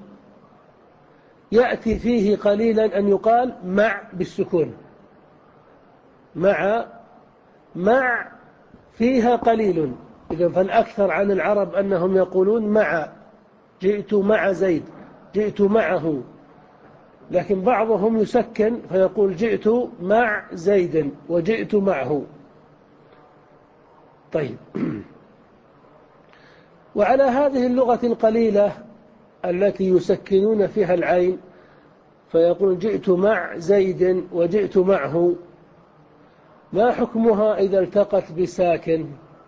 يأتي فيه قليلا أن يقال مع بالسكون، مع مع فيها قليل. إذن فالأكثر عن العرب أنهم يقولون مع، جئت مع زيد، جئت معه. لكن بعضهم يسكن فيقول جئت مع زيد وجئت معه. طيب، وعلى هذه اللغة القليلة التي يسكنون فيها العين فيقول جئت مع زيد وجئت معه، ما حكمها إذا التقت بساكن؟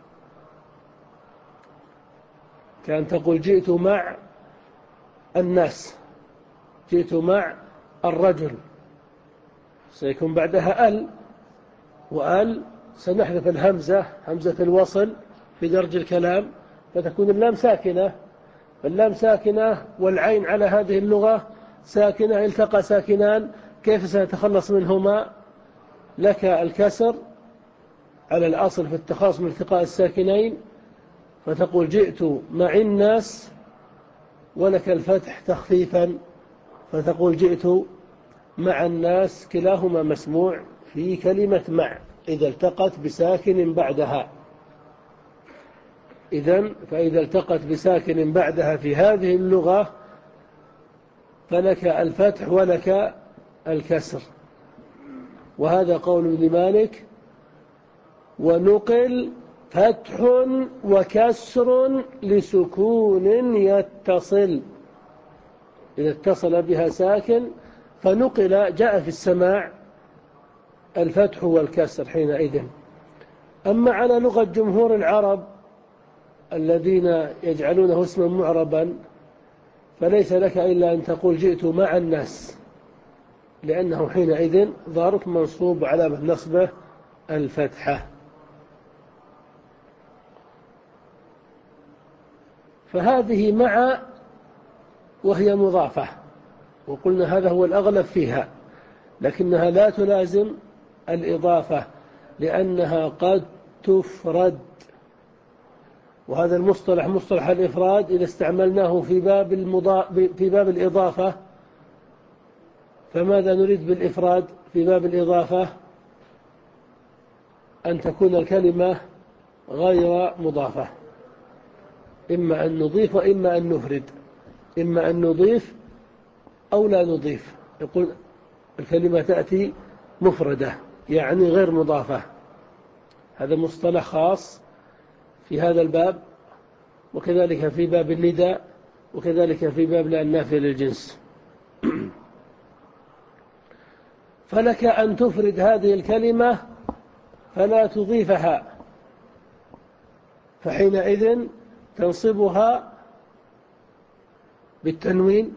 كان تقول جئت مع الناس، جئت مع الرجل، سيكون بعدها ال، وال سنحذف الهمزة، همزة الوصل في درج الكلام، فتكون اللام ساكنة. فاللام ساكنة والعين على هذه اللغة ساكنة، التقى ساكنان كيف سنتخلص منهما؟ لك الكسر على الأصل في التخلص من التقاء الساكنين، فتقول جئت مع الناس، ولك الفتح تخفيفا فتقول جئت مع الناس، كلاهما مسموع في كلمة مع إذا التقت بساكن بعدها. إذن فإذا التقت بساكن بعدها في هذه اللغة فلك الفتح ولك الكسر. وهذا قول ابن مالك. ونقل فتح وكسر لسكون يتصل، إذا اتصل بها ساكن فنقل جاء في السماع الفتح والكسر حينئذ. أما على لغة جمهور العرب الذين يجعلونه اسما معربا فليس لك إلا أن تقول جئت مع الناس، لأنه حينئذ ظرف منصوب على نصبه الفتحة. فهذه مع وهي مضافة، وقلنا هذا هو الأغلب فيها، لكنها لا تلازم الإضافة لأنها قد تفرد. وهذا المصطلح مصطلح الإفراد إذا استعملناه في باب المضا... في باب الإضافة، فماذا نريد بالإفراد في باب الإضافة؟ أن تكون الكلمة غير مضافة، إما أن نضيف وإما أن نفرد، إما أن نضيف أو لا نضيف. يقول الكلمة تأتي مفردة يعني غير مضافة. هذا مصطلح خاص في هذا الباب، وكذلك في باب النداء، وكذلك في باب لا النافية للجنس. فلك أن تفرد هذه الكلمة فلا تضيفها، فحينئذ تنصبها بالتنوين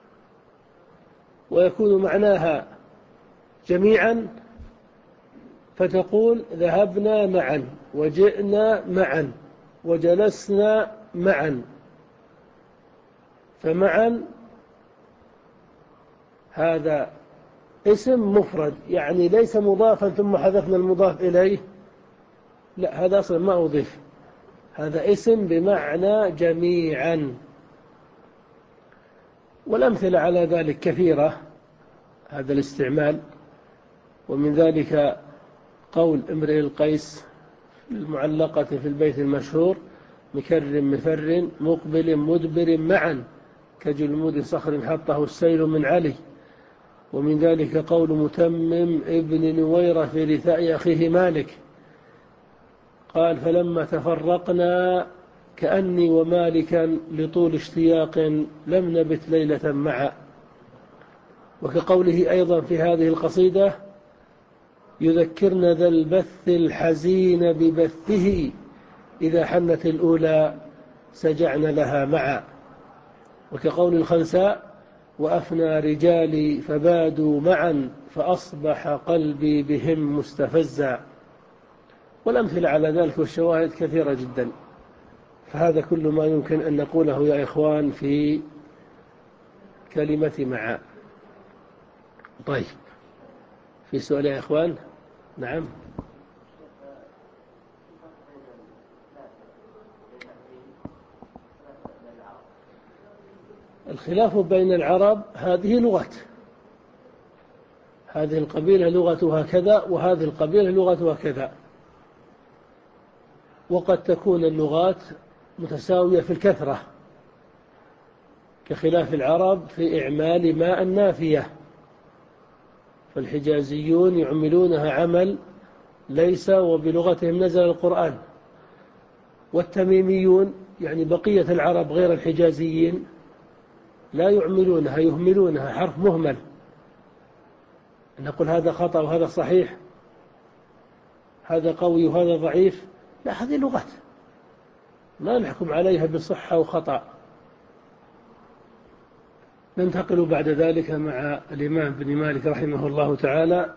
ويكون معناها جميعا، فتقول ذهبنا معا وجئنا معا وجلسنا معا. فمعا هذا اسم مفرد يعني ليس مضافا ثم حذفنا المضاف إليه، لا، هذا أصلا ما أضيف، هذا اسم بمعنى جميعا. والأمثلة على ذلك كثيرة هذا الاستعمال، ومن ذلك قول امرئ القيس المعلقة في البيت المشهور: مكر مفر مقبل مدبر معا كجلمود صخر حطه السيل من علي. ومن ذلك قول متمم ابن نويرة في رثاء أخيه مالك قال: فلما تفرقنا كأني ومالكا لطول اشتياق لم نبت ليلة معا. وكقوله أيضا في هذه القصيدة: يذكرنا ذا البث الحزين ببثه إذا حنت الأولى سجعنا لها معا. وكقول الخنساء: وأفنى رجالي فبادوا معا فأصبح قلبي بهم مستفزا. والأمثلة على ذلك والشواهد كثيرة جدا. فهذا كل ما يمكن أن نقوله يا إخوان في كلمة معا. طيب، في سؤال يا إخوان؟ نعم. الخلاف بين العرب هذه لغة، هذه القبيلة لغتها كذا وهذه القبيلة لغتها كذا، وقد تكون اللغات متساوية في الكثرة، كخلاف العرب في إعمال ماء النافية، فالحجازيون يعملونها عمل ليس وبلغتهم نزل القرآن، والتميميون يعني بقية العرب غير الحجازيين لا يعملونها، يهملونها، حرف مهمل. نقول هذا خطأ وهذا صحيح، هذا قوي وهذا ضعيف، لا، هذه لغات ما نحكم عليها بصحة وخطأ. ننتقل بعد ذلك مع الإمام ابن مالك رحمه الله تعالى،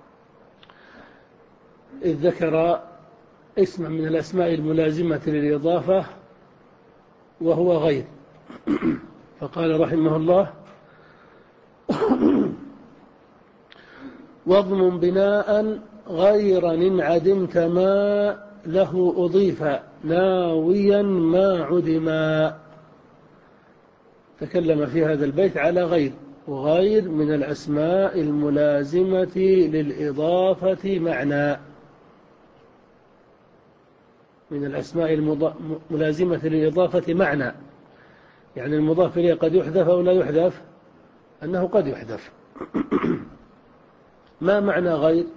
إذ ذكر اسما من الأسماء الملازمة للإضافة وهو غير، فقال رحمه الله: واضم بناء غير إن عدمت ما له أضيف ناويا ما عدما. تكلم في هذا البيت على غير، وغير من الأسماء الملازمة للإضافة معنى، من الأسماء الملازمة للإضافة معنى، يعني المضاف إليه قد يحذف أو لا يحذف، أنه قد يحذف. ما معنى غير؟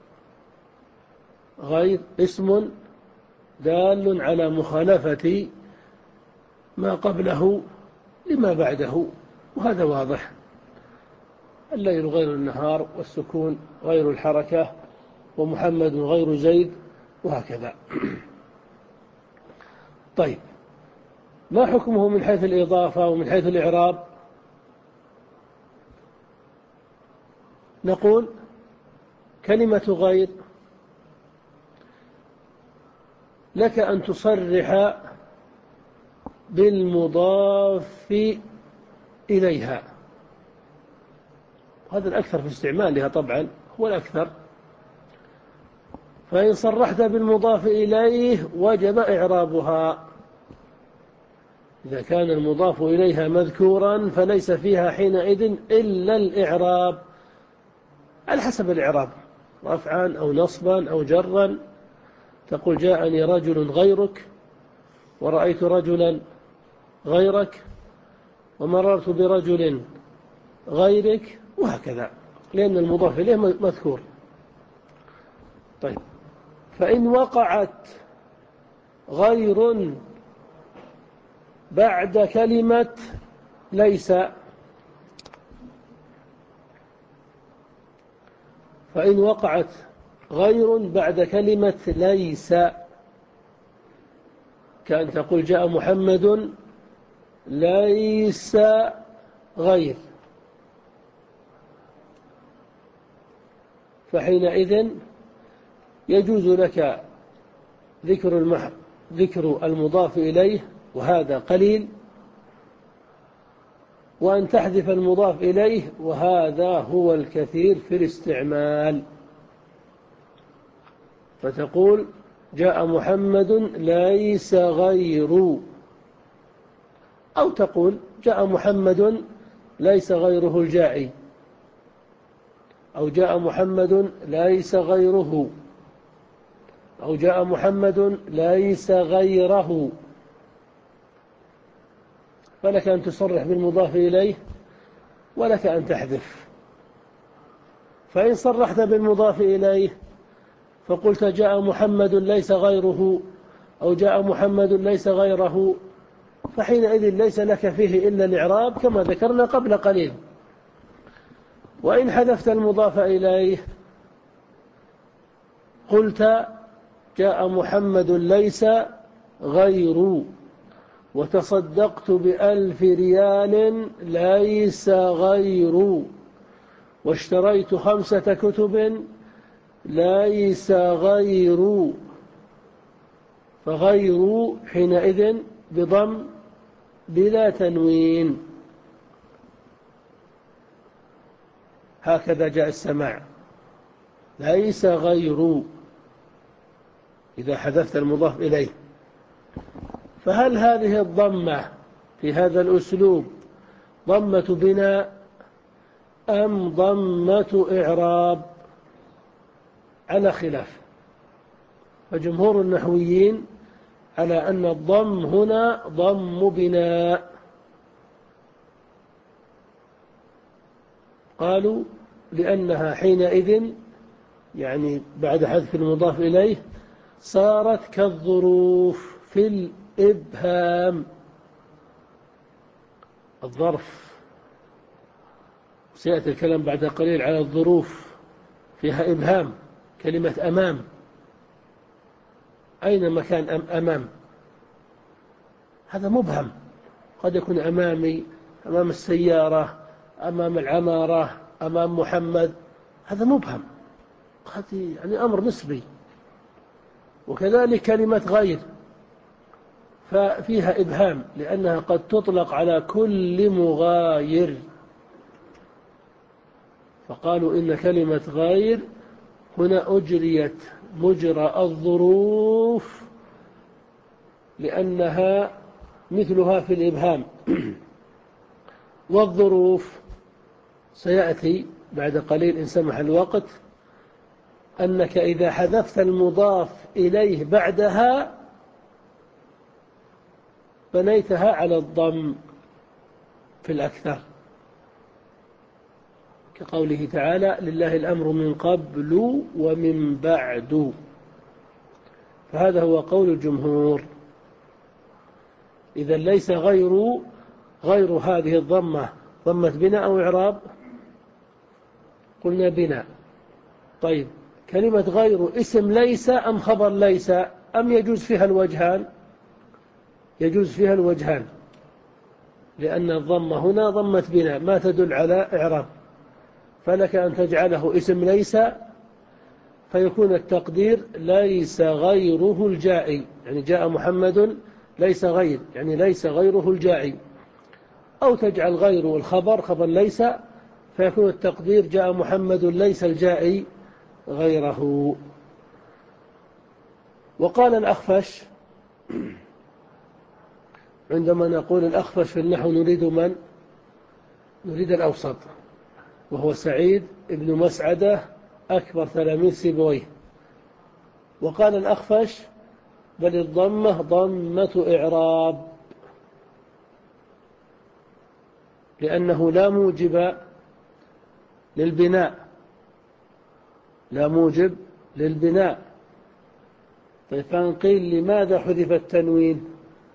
غير اسم دال على مخالفة ما قبله لما بعده، وهذا واضح. الليل غير النهار، والسكون غير الحركة، ومحمد غير زيد، وهكذا. طيب، ما حكمه من حيث الإضافة ومن حيث الإعراب؟ نقول كلمة غير لك أن تصرح بالمضاف إليها، هذا الأكثر في استعمالها طبعا، هو الأكثر. فإن صرحت بالمضاف إليه وجب إعرابها. إذا كان المضاف إليها مذكورا فليس فيها حينئذ إلا الإعراب، على حسب الإعراب، رفعا أو نصبا أو جرا. تقول جاءني رجل غيرك، ورأيت رجلا غيرك، ومررت برجل غيرك، وهكذا، لأن المضاف إليه مذكور. طيب، فإن وقعت غير بعد كلمة ليس، فإن وقعت غير بعد كلمة ليس، كأن تقول جاء محمد ليس غير، فحينئذ يجوز لك ذكر المح... ذكر المضاف إليه، وهذا قليل، وأن تحذف المضاف إليه، وهذا هو الكثير في الاستعمال. فتقول جاء محمد ليس غير، أو تقول جاء محمد ليس غيره الجائي، أو جاء محمد ليس غيره، أو جاء محمد ليس غيره. فلك أن تصرح بالمضاف إليه، ولك أن تحذف. فإن صرحت بالمضاف إليه فقلت جاء محمد ليس غيره، أو جاء محمد ليس غيره، فحينئذ ليس لك فيه إلا الإعراب كما ذكرنا قبل قليل. وإن حذفت المضاف إليه قلت جاء محمد ليس غير، وتصدقت بألف ريال ليس غير، واشتريت خمسة كتب ليس غير، فغير حينئذ بضم بلا تنوين. هكذا جاء السماع، ليس غير، إذا حذفت المضاف إليه. فهل هذه الضمة في هذا الأسلوب ضمة بناء أم ضمة إعراب؟ على خلاف، فجمهور النحويين على أن الضم هنا ضم بناء. قالوا لأنها حينئذ، يعني بعد حذف المضاف إليه، صارت كالظروف في الإبهام. الظرف سيأتي الكلام بعد قليل على الظروف فيها إبهام، كلمة أمام، أين مكان أمام؟ هذا مبهم، قد يكون أمامي، أمام السيارة، أمام العمارة، أمام محمد، هذا مبهم، هذا يعني أمر نسبي. وكذلك كلمة غير ففيها إبهام، لأنها قد تطلق على كل مغاير، فقالوا إن كلمة غير هنا أجريت مجرى الظروف لأنها مثلها في الإبهام. والظروف سيأتي بعد قليل إن سمح الوقت أنك إذا حذفت المضاف إليه بعدها بنيتها على الضم في الأكثر، كقوله تعالى لله الأمر من قبل ومن بعد. فهذا هو قول الجمهور. إذا ليس غير غير هذه الضمة ضمة بناء أو إعراب؟ قلنا بناء. طيب كلمة غير اسم ليس أم خبر ليس أم يجوز فيها الوجهان؟ يجوز فيها الوجهان، لأن الضمة هنا ضمة بناء ما تدل على إعراب، فلك أن تجعله اسم ليس فيكون التقدير ليس غيره الجائي، يعني جاء محمد ليس غير، يعني ليس غيره الجائي. أو تجعل غيره الخبر خبر ليس فيكون التقدير جاء محمد ليس الجائي غيره. وقال الأخفش عندما نقول الأخفش في النحو نريد من؟ نريد الأوسط، وهو سعيد ابن مسعدة أكبر تلاميذ سيبويه. وقال الأخفش بل الضمة ضمة إعراب، لأنه لا موجب للبناء، لا موجب للبناء. طيب فإن قيل لماذا حذف التنوين؟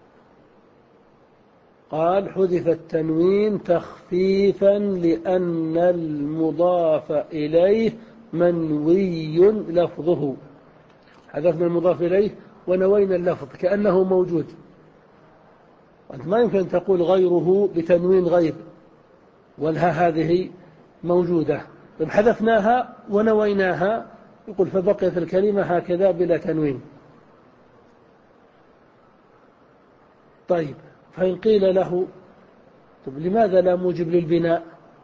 قال حذف التنوين تخفيفا لأن المضاف إليه منوي لفظه. حذفنا المضاف إليه ونوينا اللفظ كأنه موجود. وأنت ما يمكن أن تقول غيره بتنوين غير والها هذه موجودة. طيب حذفناها ونويناها يقول فبقيت الكلمة هكذا بلا تنوين. طيب فإن قيل له طيب لماذا لا موجب للبناء؟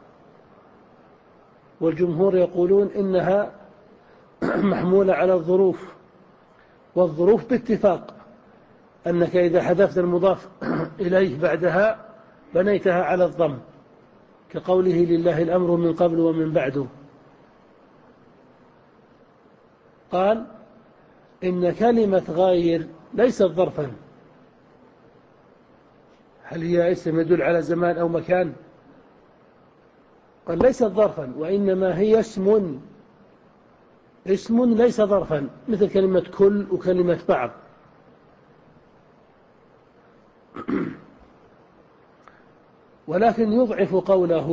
والجمهور يقولون إنها محمولة على الظروف، والظروف باتفاق أنك إذا حذفت المضاف إليه بعدها بنيتها على الضم، كقوله لله الأمر من قبل ومن بعد. قال إن كلمة غير ليست ظرفا. هل هي اسم يدل على زمان أو مكان؟ قال ليست ظرفا، وإنما هي اسم اسم ليس ظرفا، مثل كلمة كل وكلمة بعض. ولكن يضعف قوله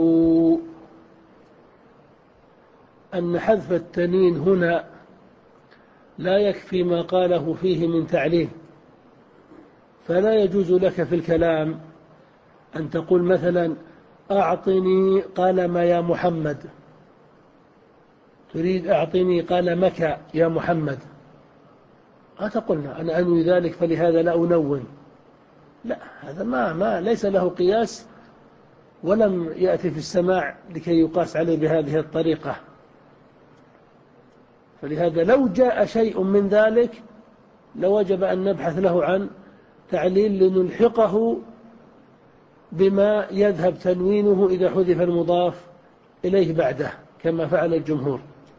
أن حذف التنين هنا لا يكفي ما قاله فيه من تعليل، فلا يجوز لك في الكلام أن تقول مثلا أعطني قلم يا محمد، تريد أعطني قلمك يا محمد، أتقولنا أنا أنوي ذلك فلهذا لا أنون. لا، هذا ما, ما ليس له قياس ولم يأتي في السماع لكي يقاس عليه بهذه الطريقة. فلهذا لو جاء شيء من ذلك لوجب أن نبحث له عن تعليل لنلحقه بما يذهب تنوينه إذا حذف المضاف إليه بعده كما فعل الجمهور.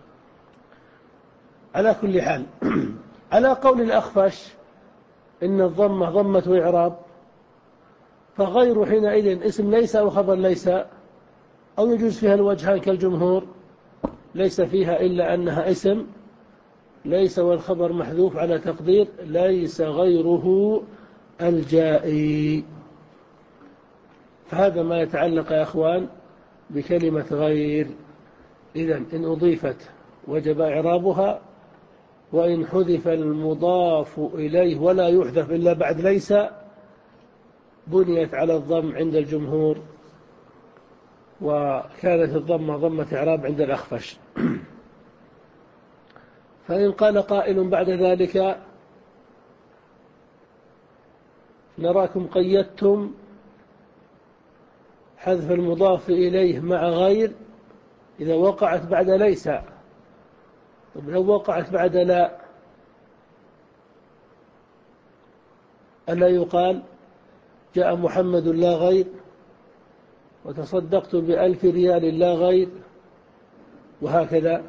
على كل حال على قول الأخفش إن الضمة ضمة إعراب، فغير حينئذ اسم ليس أو خبر ليس، أو يجوز فيها الوجهان كالجمهور، ليس فيها إلا أنها اسم ليس والخبر محذوف على تقدير ليس غيره الجائي. فهذا ما يتعلق يا أخوان بكلمة غير. إذن إن أضيفت وجب إعرابها، وإن حذف المضاف إليه ولا يحذف إلا بعد ليس بنيت على الضم عند الجمهور، وكانت الضمة ضمة إعراب عند الأخفش. فإن قال قائل بعد ذلك نراكم قيدتم حذف المضاف إليه مع غير إذا وقعت بعد ليس. طب لو وقعت بعد لا ألا يقال جاء محمد لا غير وتصدقت بألف ريال لا غير وهكذا؟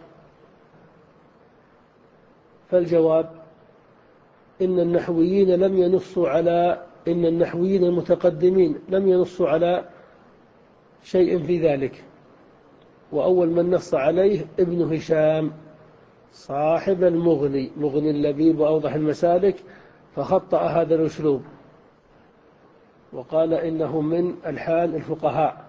فالجواب إن النحويين لم ينصوا على إن النحويين المتقدمين لم ينصوا على شيء في ذلك. وأول من نص عليه ابن هشام صاحب المغني، مغني اللبيب وأوضح المسالك، فخطأ هذا الأسلوب وقال إنه من ألحان الفقهاء،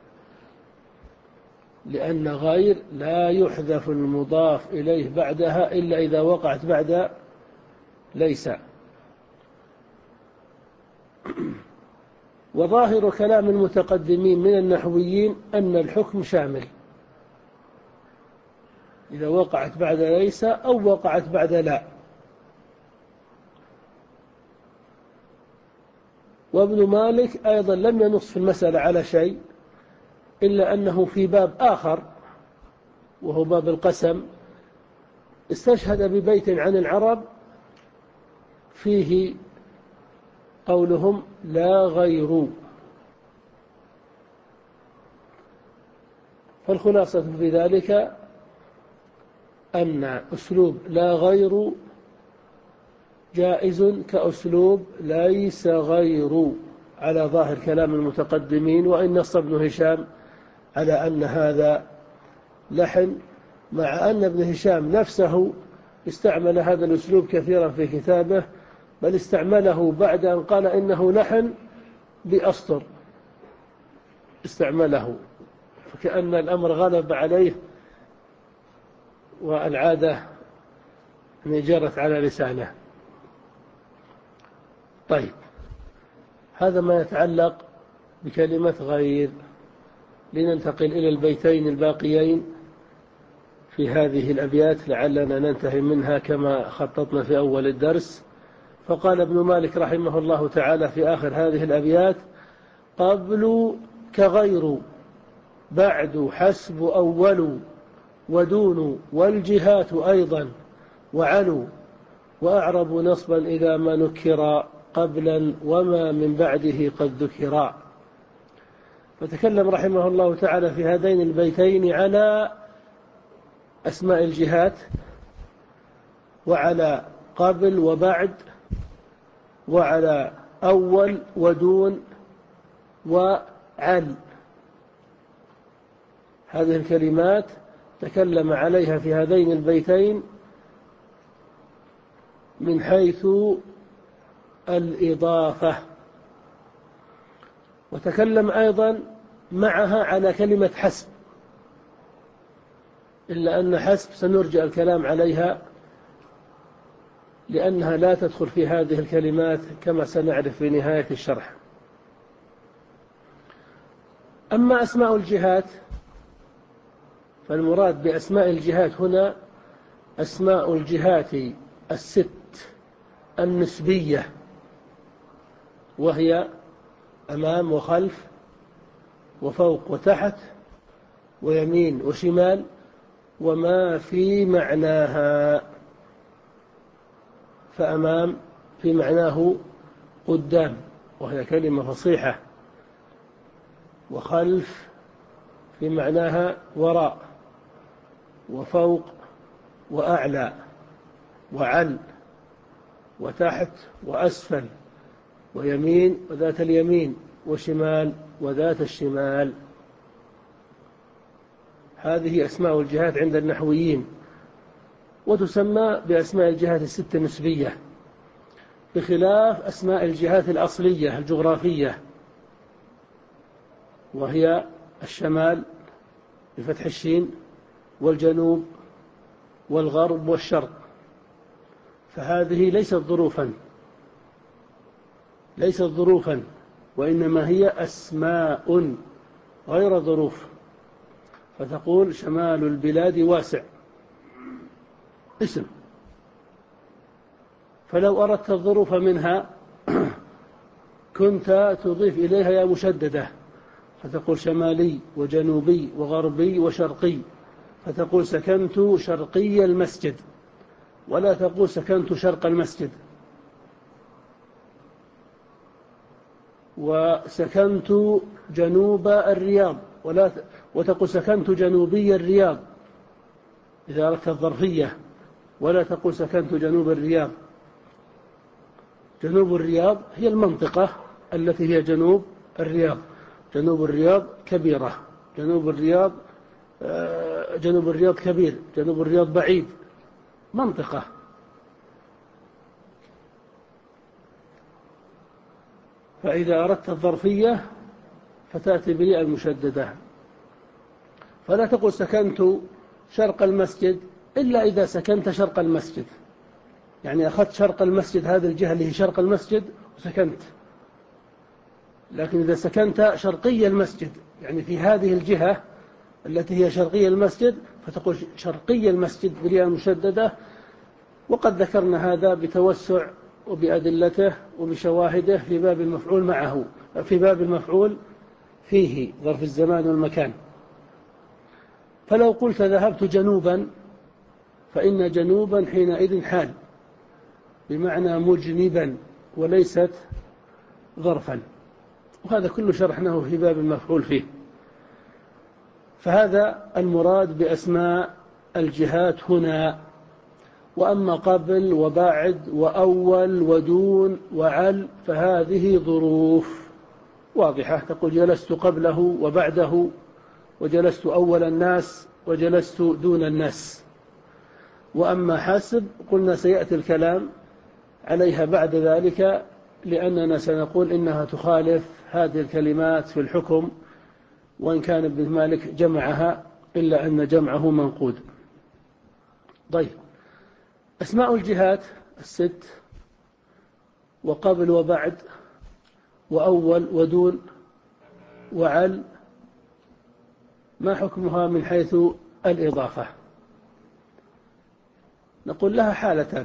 لأن غير لا يحذف المضاف إليه بعدها إلا إذا وقعت بعد ليس. وظاهر كلام المتقدمين من النحويين أن الحكم شامل إذا وقعت بعد ليس أو وقعت بعد لا. وابن مالك أيضا لم ينص في المسألة على شيء، إلا أنه في باب آخر وهو باب القسم استشهد ببيت عن العرب فيه قولهم لا غير. فالخلاصة في ذلك أن أسلوب لا غير جائز كأسلوب ليس غير على ظاهر كلام المتقدمين، وإن نص ابن هشام على أن هذا لحن، مع أن ابن هشام نفسه استعمل هذا الأسلوب كثيرا في كتابه، بل استعمله بعد أن قال إنه لحن بأسطر استعمله، فكأن الأمر غلب عليه والعادة جرت على لسانه. طيب، هذا ما يتعلق بكلمة غير. لننتقل إلى البيتين الباقيين في هذه الأبيات لعلنا ننتهي منها كما خططنا في أول الدرس. فقال ابن مالك رحمه الله تعالى في آخر هذه الأبيات: قبل كغير، بعد حسب أول، ودون والجهات أيضا، وعلو، وأعرب نصبا إذا ما نكر قبلا وما من بعده قد ذكرا. فتكلم رحمه الله تعالى في هذين البيتين على أسماء الجهات، وعلى قبل وبعد، وعلى أول ودون وعل. هذه الكلمات تكلم عليها في هذين البيتين من حيث الإضافة، وتكلم أيضا معها على كلمة حسب، إلا أن حسب سنرجع الكلام عليها لأنها لا تدخل في هذه الكلمات كما سنعرف في نهاية الشرح. أما أسماء الجهات فالمراد بأسماء الجهات هنا أسماء الجهات الست النسبية، وهي أمام وخلف وفوق وتحت ويمين وشمال وما في معناها. فأمام في معناه قدام وهي كلمة فصيحة، وخلف في معناها وراء، وفوق وأعلى، وعل، وتحت وأسفل، ويمين وذات اليمين، وشمال وذات الشمال. هذه أسماء الجهات عند النحويين، وتسمى بأسماء الجهات الست النسبية، بخلاف أسماء الجهات الأصلية الجغرافية، وهي الشمال بفتح الشين، والجنوب، والغرب، والشرق. فهذه ليست ظروفا ليست ظروفا وإنما هي أسماء غير ظروف. فتقول شمال البلاد واسع، اسم. فلو أردت الظروف منها كنت تضيف إليها يا مشددة، فتقول شمالي وجنوبي وغربي وشرقي، فتقول سكنت شرقي المسجد، ولا تقول سكنت شرق المسجد. وسكنت جنوب الرياض، ولا ت... وتقول سكنت جنوبي الرياض إذا أردت الظرفية، ولا تقول سكنت جنوب الرياض. جنوب الرياض هي المنطقة التي هي جنوب الرياض. جنوب الرياض كبيرة، جنوب الرياض جنوب الرياض كبير، جنوب الرياض بعيد، منطقة. فإذا أردت الظرفية فتأتي بالياء المشددة، فلا تقول سكنت شرق المسجد إلا إذا سكنت شرق المسجد، يعني أخذت شرق المسجد، هذه الجهة اللي هي شرق المسجد وسكنت. لكن إذا سكنت شرقي المسجد، يعني في هذه الجهة التي هي شرقي المسجد، فتقول شرقي المسجد بالياء المشددة. وقد ذكرنا هذا بتوسع وبأدلته وبشواهده في باب المفعول معه، في باب المفعول فيه ظرف الزمان والمكان. فلو قلت ذهبت جنوبا، فإن جنوبا حينئذ حال بمعنى مجنبا وليست ظرفا، وهذا كله شرحناه في باب المفعول فيه. فهذا المراد بأسماء الجهات هنا. وأما قبل وبعد وأول ودون وعل فهذه ظروف واضحة، تقول جلست قبله وبعده، وجلست أول الناس، وجلست دون الناس. وأما حسب قلنا سيأتي الكلام عليها بعد ذلك، لأننا سنقول إنها تخالف هذه الكلمات في الحكم، وإن كان ابن مالك جمعها إلا أن جمعه منقود. طيب، أسماء الجهات الست وقبل وبعد وأول ودون وعل، ما حكمها من حيث الإضافة؟ نقول لها حالتان: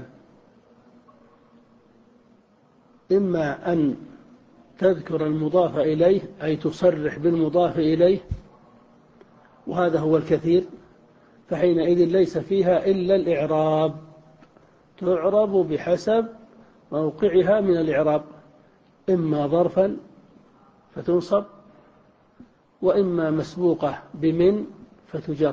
إما أن تذكر المضاف إليه أي تصرح بالمضاف إليه، وهذا هو الكثير، فحينئذ ليس فيها إلا الإعراب، تعرب بحسب موقعها من الإعراب، إما ظرفا فتنصب، وإما مسبوقة بمن فتجر.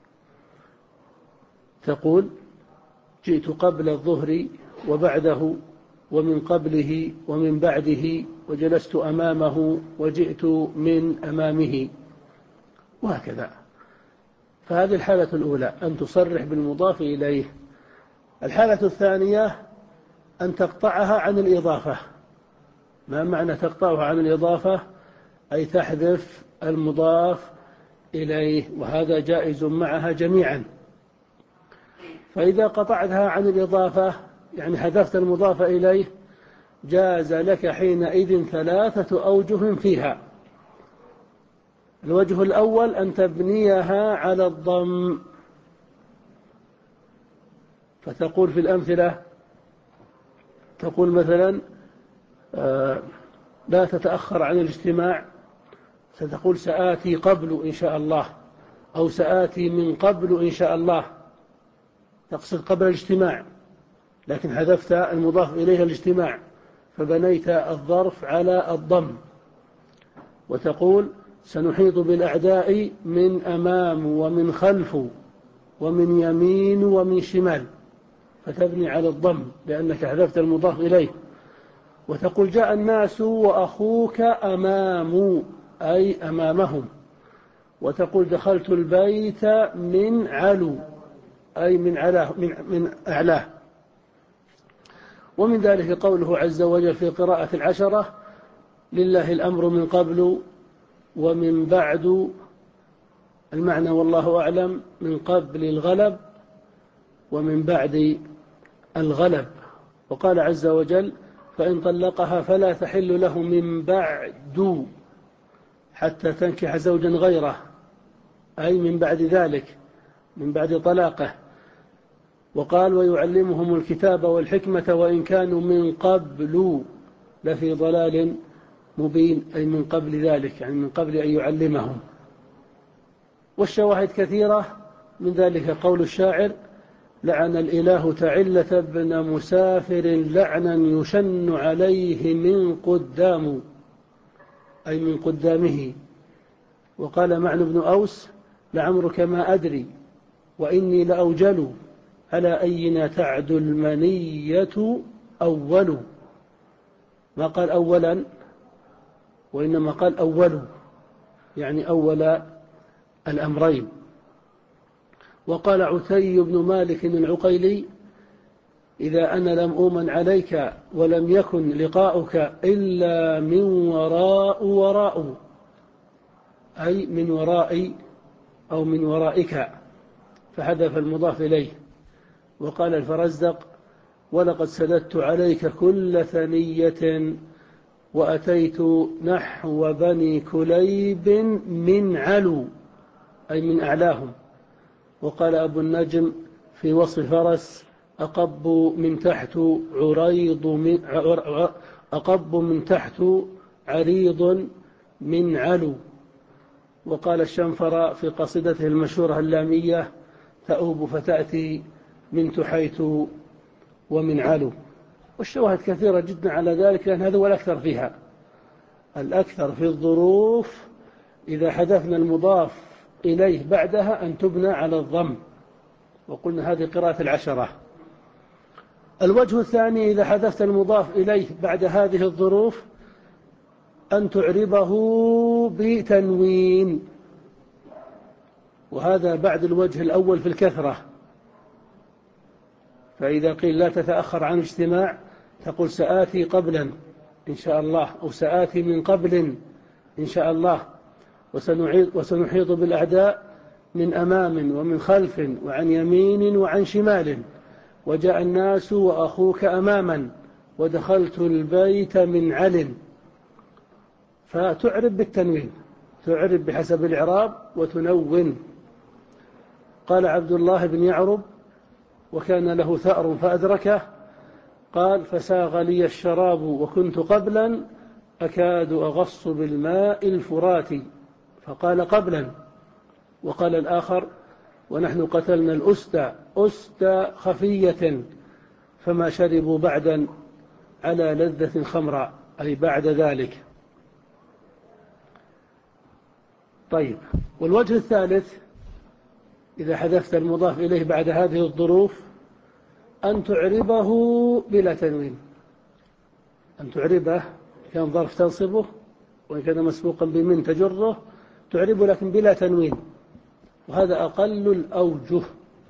تقول جئت قبل الظهر وبعده ومن قبله ومن بعده، وجلست أمامه وجئت من أمامه، وهكذا. فهذه الحالة الأولى أن تصرح بالمضاف إليه. الحالة الثانية أن تقطعها عن الإضافة. ما معنى تقطعها عن الإضافة؟ أي تحذف المضاف إليه، وهذا جائز معها جميعا. فإذا قطعتها عن الإضافة يعني حذفت المضاف إليه، جاز لك حينئذ ثلاثة أوجه فيها. الوجه الأول أن تبنيها على الضم، فتقول في الأمثلة، تقول مثلا آه لا تتأخر عن الاجتماع، ستقول سآتي قبل إن شاء الله، أو سآتي من قبل إن شاء الله، تقصد قبل الاجتماع، لكن حذفت المضاف إليه الاجتماع فبنيت الظرف على الضم. وتقول سنحيط بالأعداء من أمام ومن خلف ومن يمين ومن شمال، فتبني على الضم لأنك حذفت المضاف إليه. وتقول جاء الناس وأخوك أمام أي أمامهم. وتقول دخلت البيت من علو أي من علاه من, من أعلاه. ومن ذلك قوله عز وجل في قراءة العشرة: لله الأمر من قبل ومن بعد، المعنى والله أعلم من قبل الغلب ومن بعد الغلب. وقال عز وجل: فإن طلقها فلا تحل له من بعد حتى تنكح زوجا غيره، أي من بعد ذلك، من بعد طلاقه. وقال: ويعلمهم الكتاب والحكمة وإن كانوا من قبل لفي ضلال مبين أي من قبل ذلك، يعني من قبل أن يعلمهم. والشواهد كثيرة من ذلك قول الشاعر: لعن الإله تعلة ابن مسافر لعنا يشن عليه من قدام، أي من قدامه. وقال معن بن أوس: لعمرك ما أدري وإني لأوجل على أينا تعد المنية أول. ما قال أولا، وإنما قال أول، يعني أول الأمرين. وقال عتي بن مالك العقيلي: إذا أنا لم أؤمن عليك ولم يكن لقاؤك إلا من وراء وراء، أي من ورائي أو من ورائك، فحذف المضاف إليه. وقال الفرزدق: ولقد سددت عليك كل ثنية وأتيت نحو بني كليب من علو، أي من أعلاهم. وقال أبو النجم في وصف فرس: أقب من تحت عريض من أقب من تحت عريض من علو. وقال الشنفر في قصيدته المشهورة اللامية: تؤوب فتأتي من تحيت ومن علو. والشواهد كثيرة جدا على ذلك، لأن هذا هو الأكثر فيها. الأكثر في الظروف إذا حذفنا المضاف إليه بعدها أن تبنى على الضم، وقلنا هذه قراءة العشرة. الوجه الثاني إذا حذفت المضاف إليه بعد هذه الظروف أن تعربه بتنوين، وهذا بعد الوجه الأول في الكثرة. فإذا قيل لا تتأخر عن اجتماع تقول سآتي قبلا إن شاء الله، أو سآتي من قبل إن شاء الله. وسنحيط بالأعداء من أمام ومن خلف وعن يمين وعن شمال، وجاء الناس وأخوك أماما ودخلت البيت من عل. فتعرب بالتنوين، تعرب بحسب الإعراب وتنون. قال عبد الله بن يعرب: وكان له ثأر فأدركه، قال: فساغ لي الشراب وكنت قبلا أكاد أغص بالماء الفراتي، فقال قبلا. وقال الآخر: ونحن قتلنا الأستى أستى خفية فما شربوا بعدا على لذة خمرا، أي بعد ذلك. طيب، والوجه الثالث إذا حذفت المضاف إليه بعد هذه الظروف أن تعربه بلا تنوين، أن تعربه كان ظرف تنصبه، وإن كان مسبوقا بمن تجره تعربه لكن بلا تنوين، وهذا أقل الأوجه.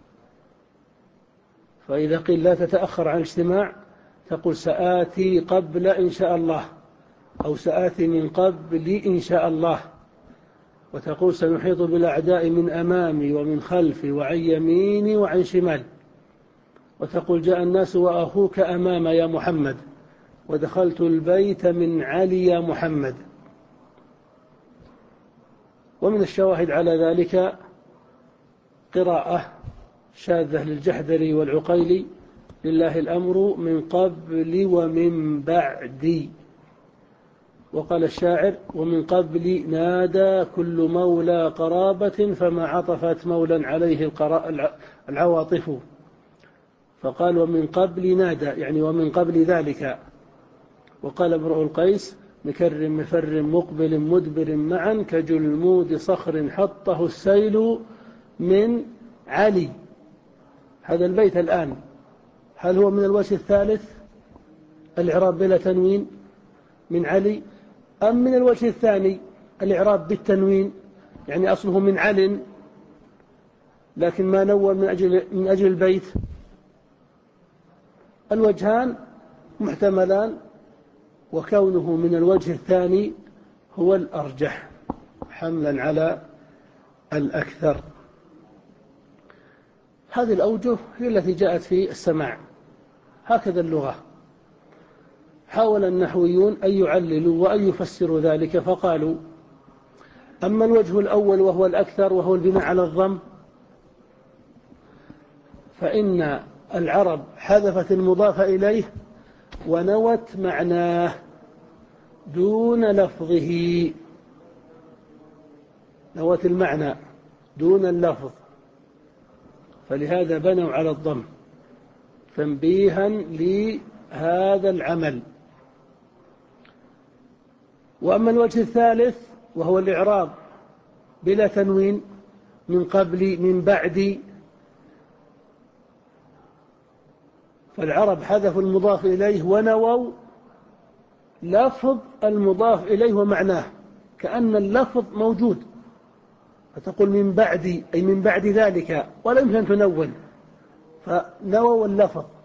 فإذا قيل لا تتأخر عن اجتماع تقول سآتي قبل إن شاء الله، أو سآتي من قبل إن شاء الله. وتقول سنحيط بالأعداء من أمامي ومن خلفي وعن يميني وعن شمال. وتقول جاء الناس وأخوك أمام يا محمد ودخلت البيت من علي يا محمد. ومن الشواهد على ذلك قراءة شاذة للجحدري والعقيلي: لله الأمر من قبل ومن بعد. وقال الشاعر: ومن قبل نادى كل مولى قرابة فما عطفت مولا عليه العواطف. فقال: ومن قبل نادى، يعني ومن قبل ذلك. وقال امرؤ القيس: مكر مفر مقبل مدبر معا كجلمود صخر حطه السيل من علي. هذا البيت الآن هل هو من الوجه الثالث الإعراب بلا تنوين من علي، أم من الوجه الثاني الإعراب بالتنوين، يعني أصله من عل لكن ما نون من أجل, من أجل البيت؟ الوجهان محتملان، وكونه من الوجه الثاني هو الأرجح حملا على الأكثر. هذه الأوجه هي التي جاءت في السماع، هكذا اللغة. حاول النحويون أن يعللوا وأن يفسروا ذلك، فقالوا: أما الوجه الأول وهو الأكثر وهو البناء على الضم، فإن العرب حذفت المضاف إليه ونوت معناه، دون لفظه، نوت المعنى دون اللفظ، فلهذا بنوا على الضم تنبيها لهذا العمل. وأما الوجه الثالث وهو الإعراب بلا تنوين من قبل من بعد، فالعرب حذفوا المضاف إليه ونووا لفظ المضاف إليه ومعناه، كأن اللفظ موجود، فتقول من بعد أي من بعد ذلك، ولا يمكن أن تنون، فنووا اللفظ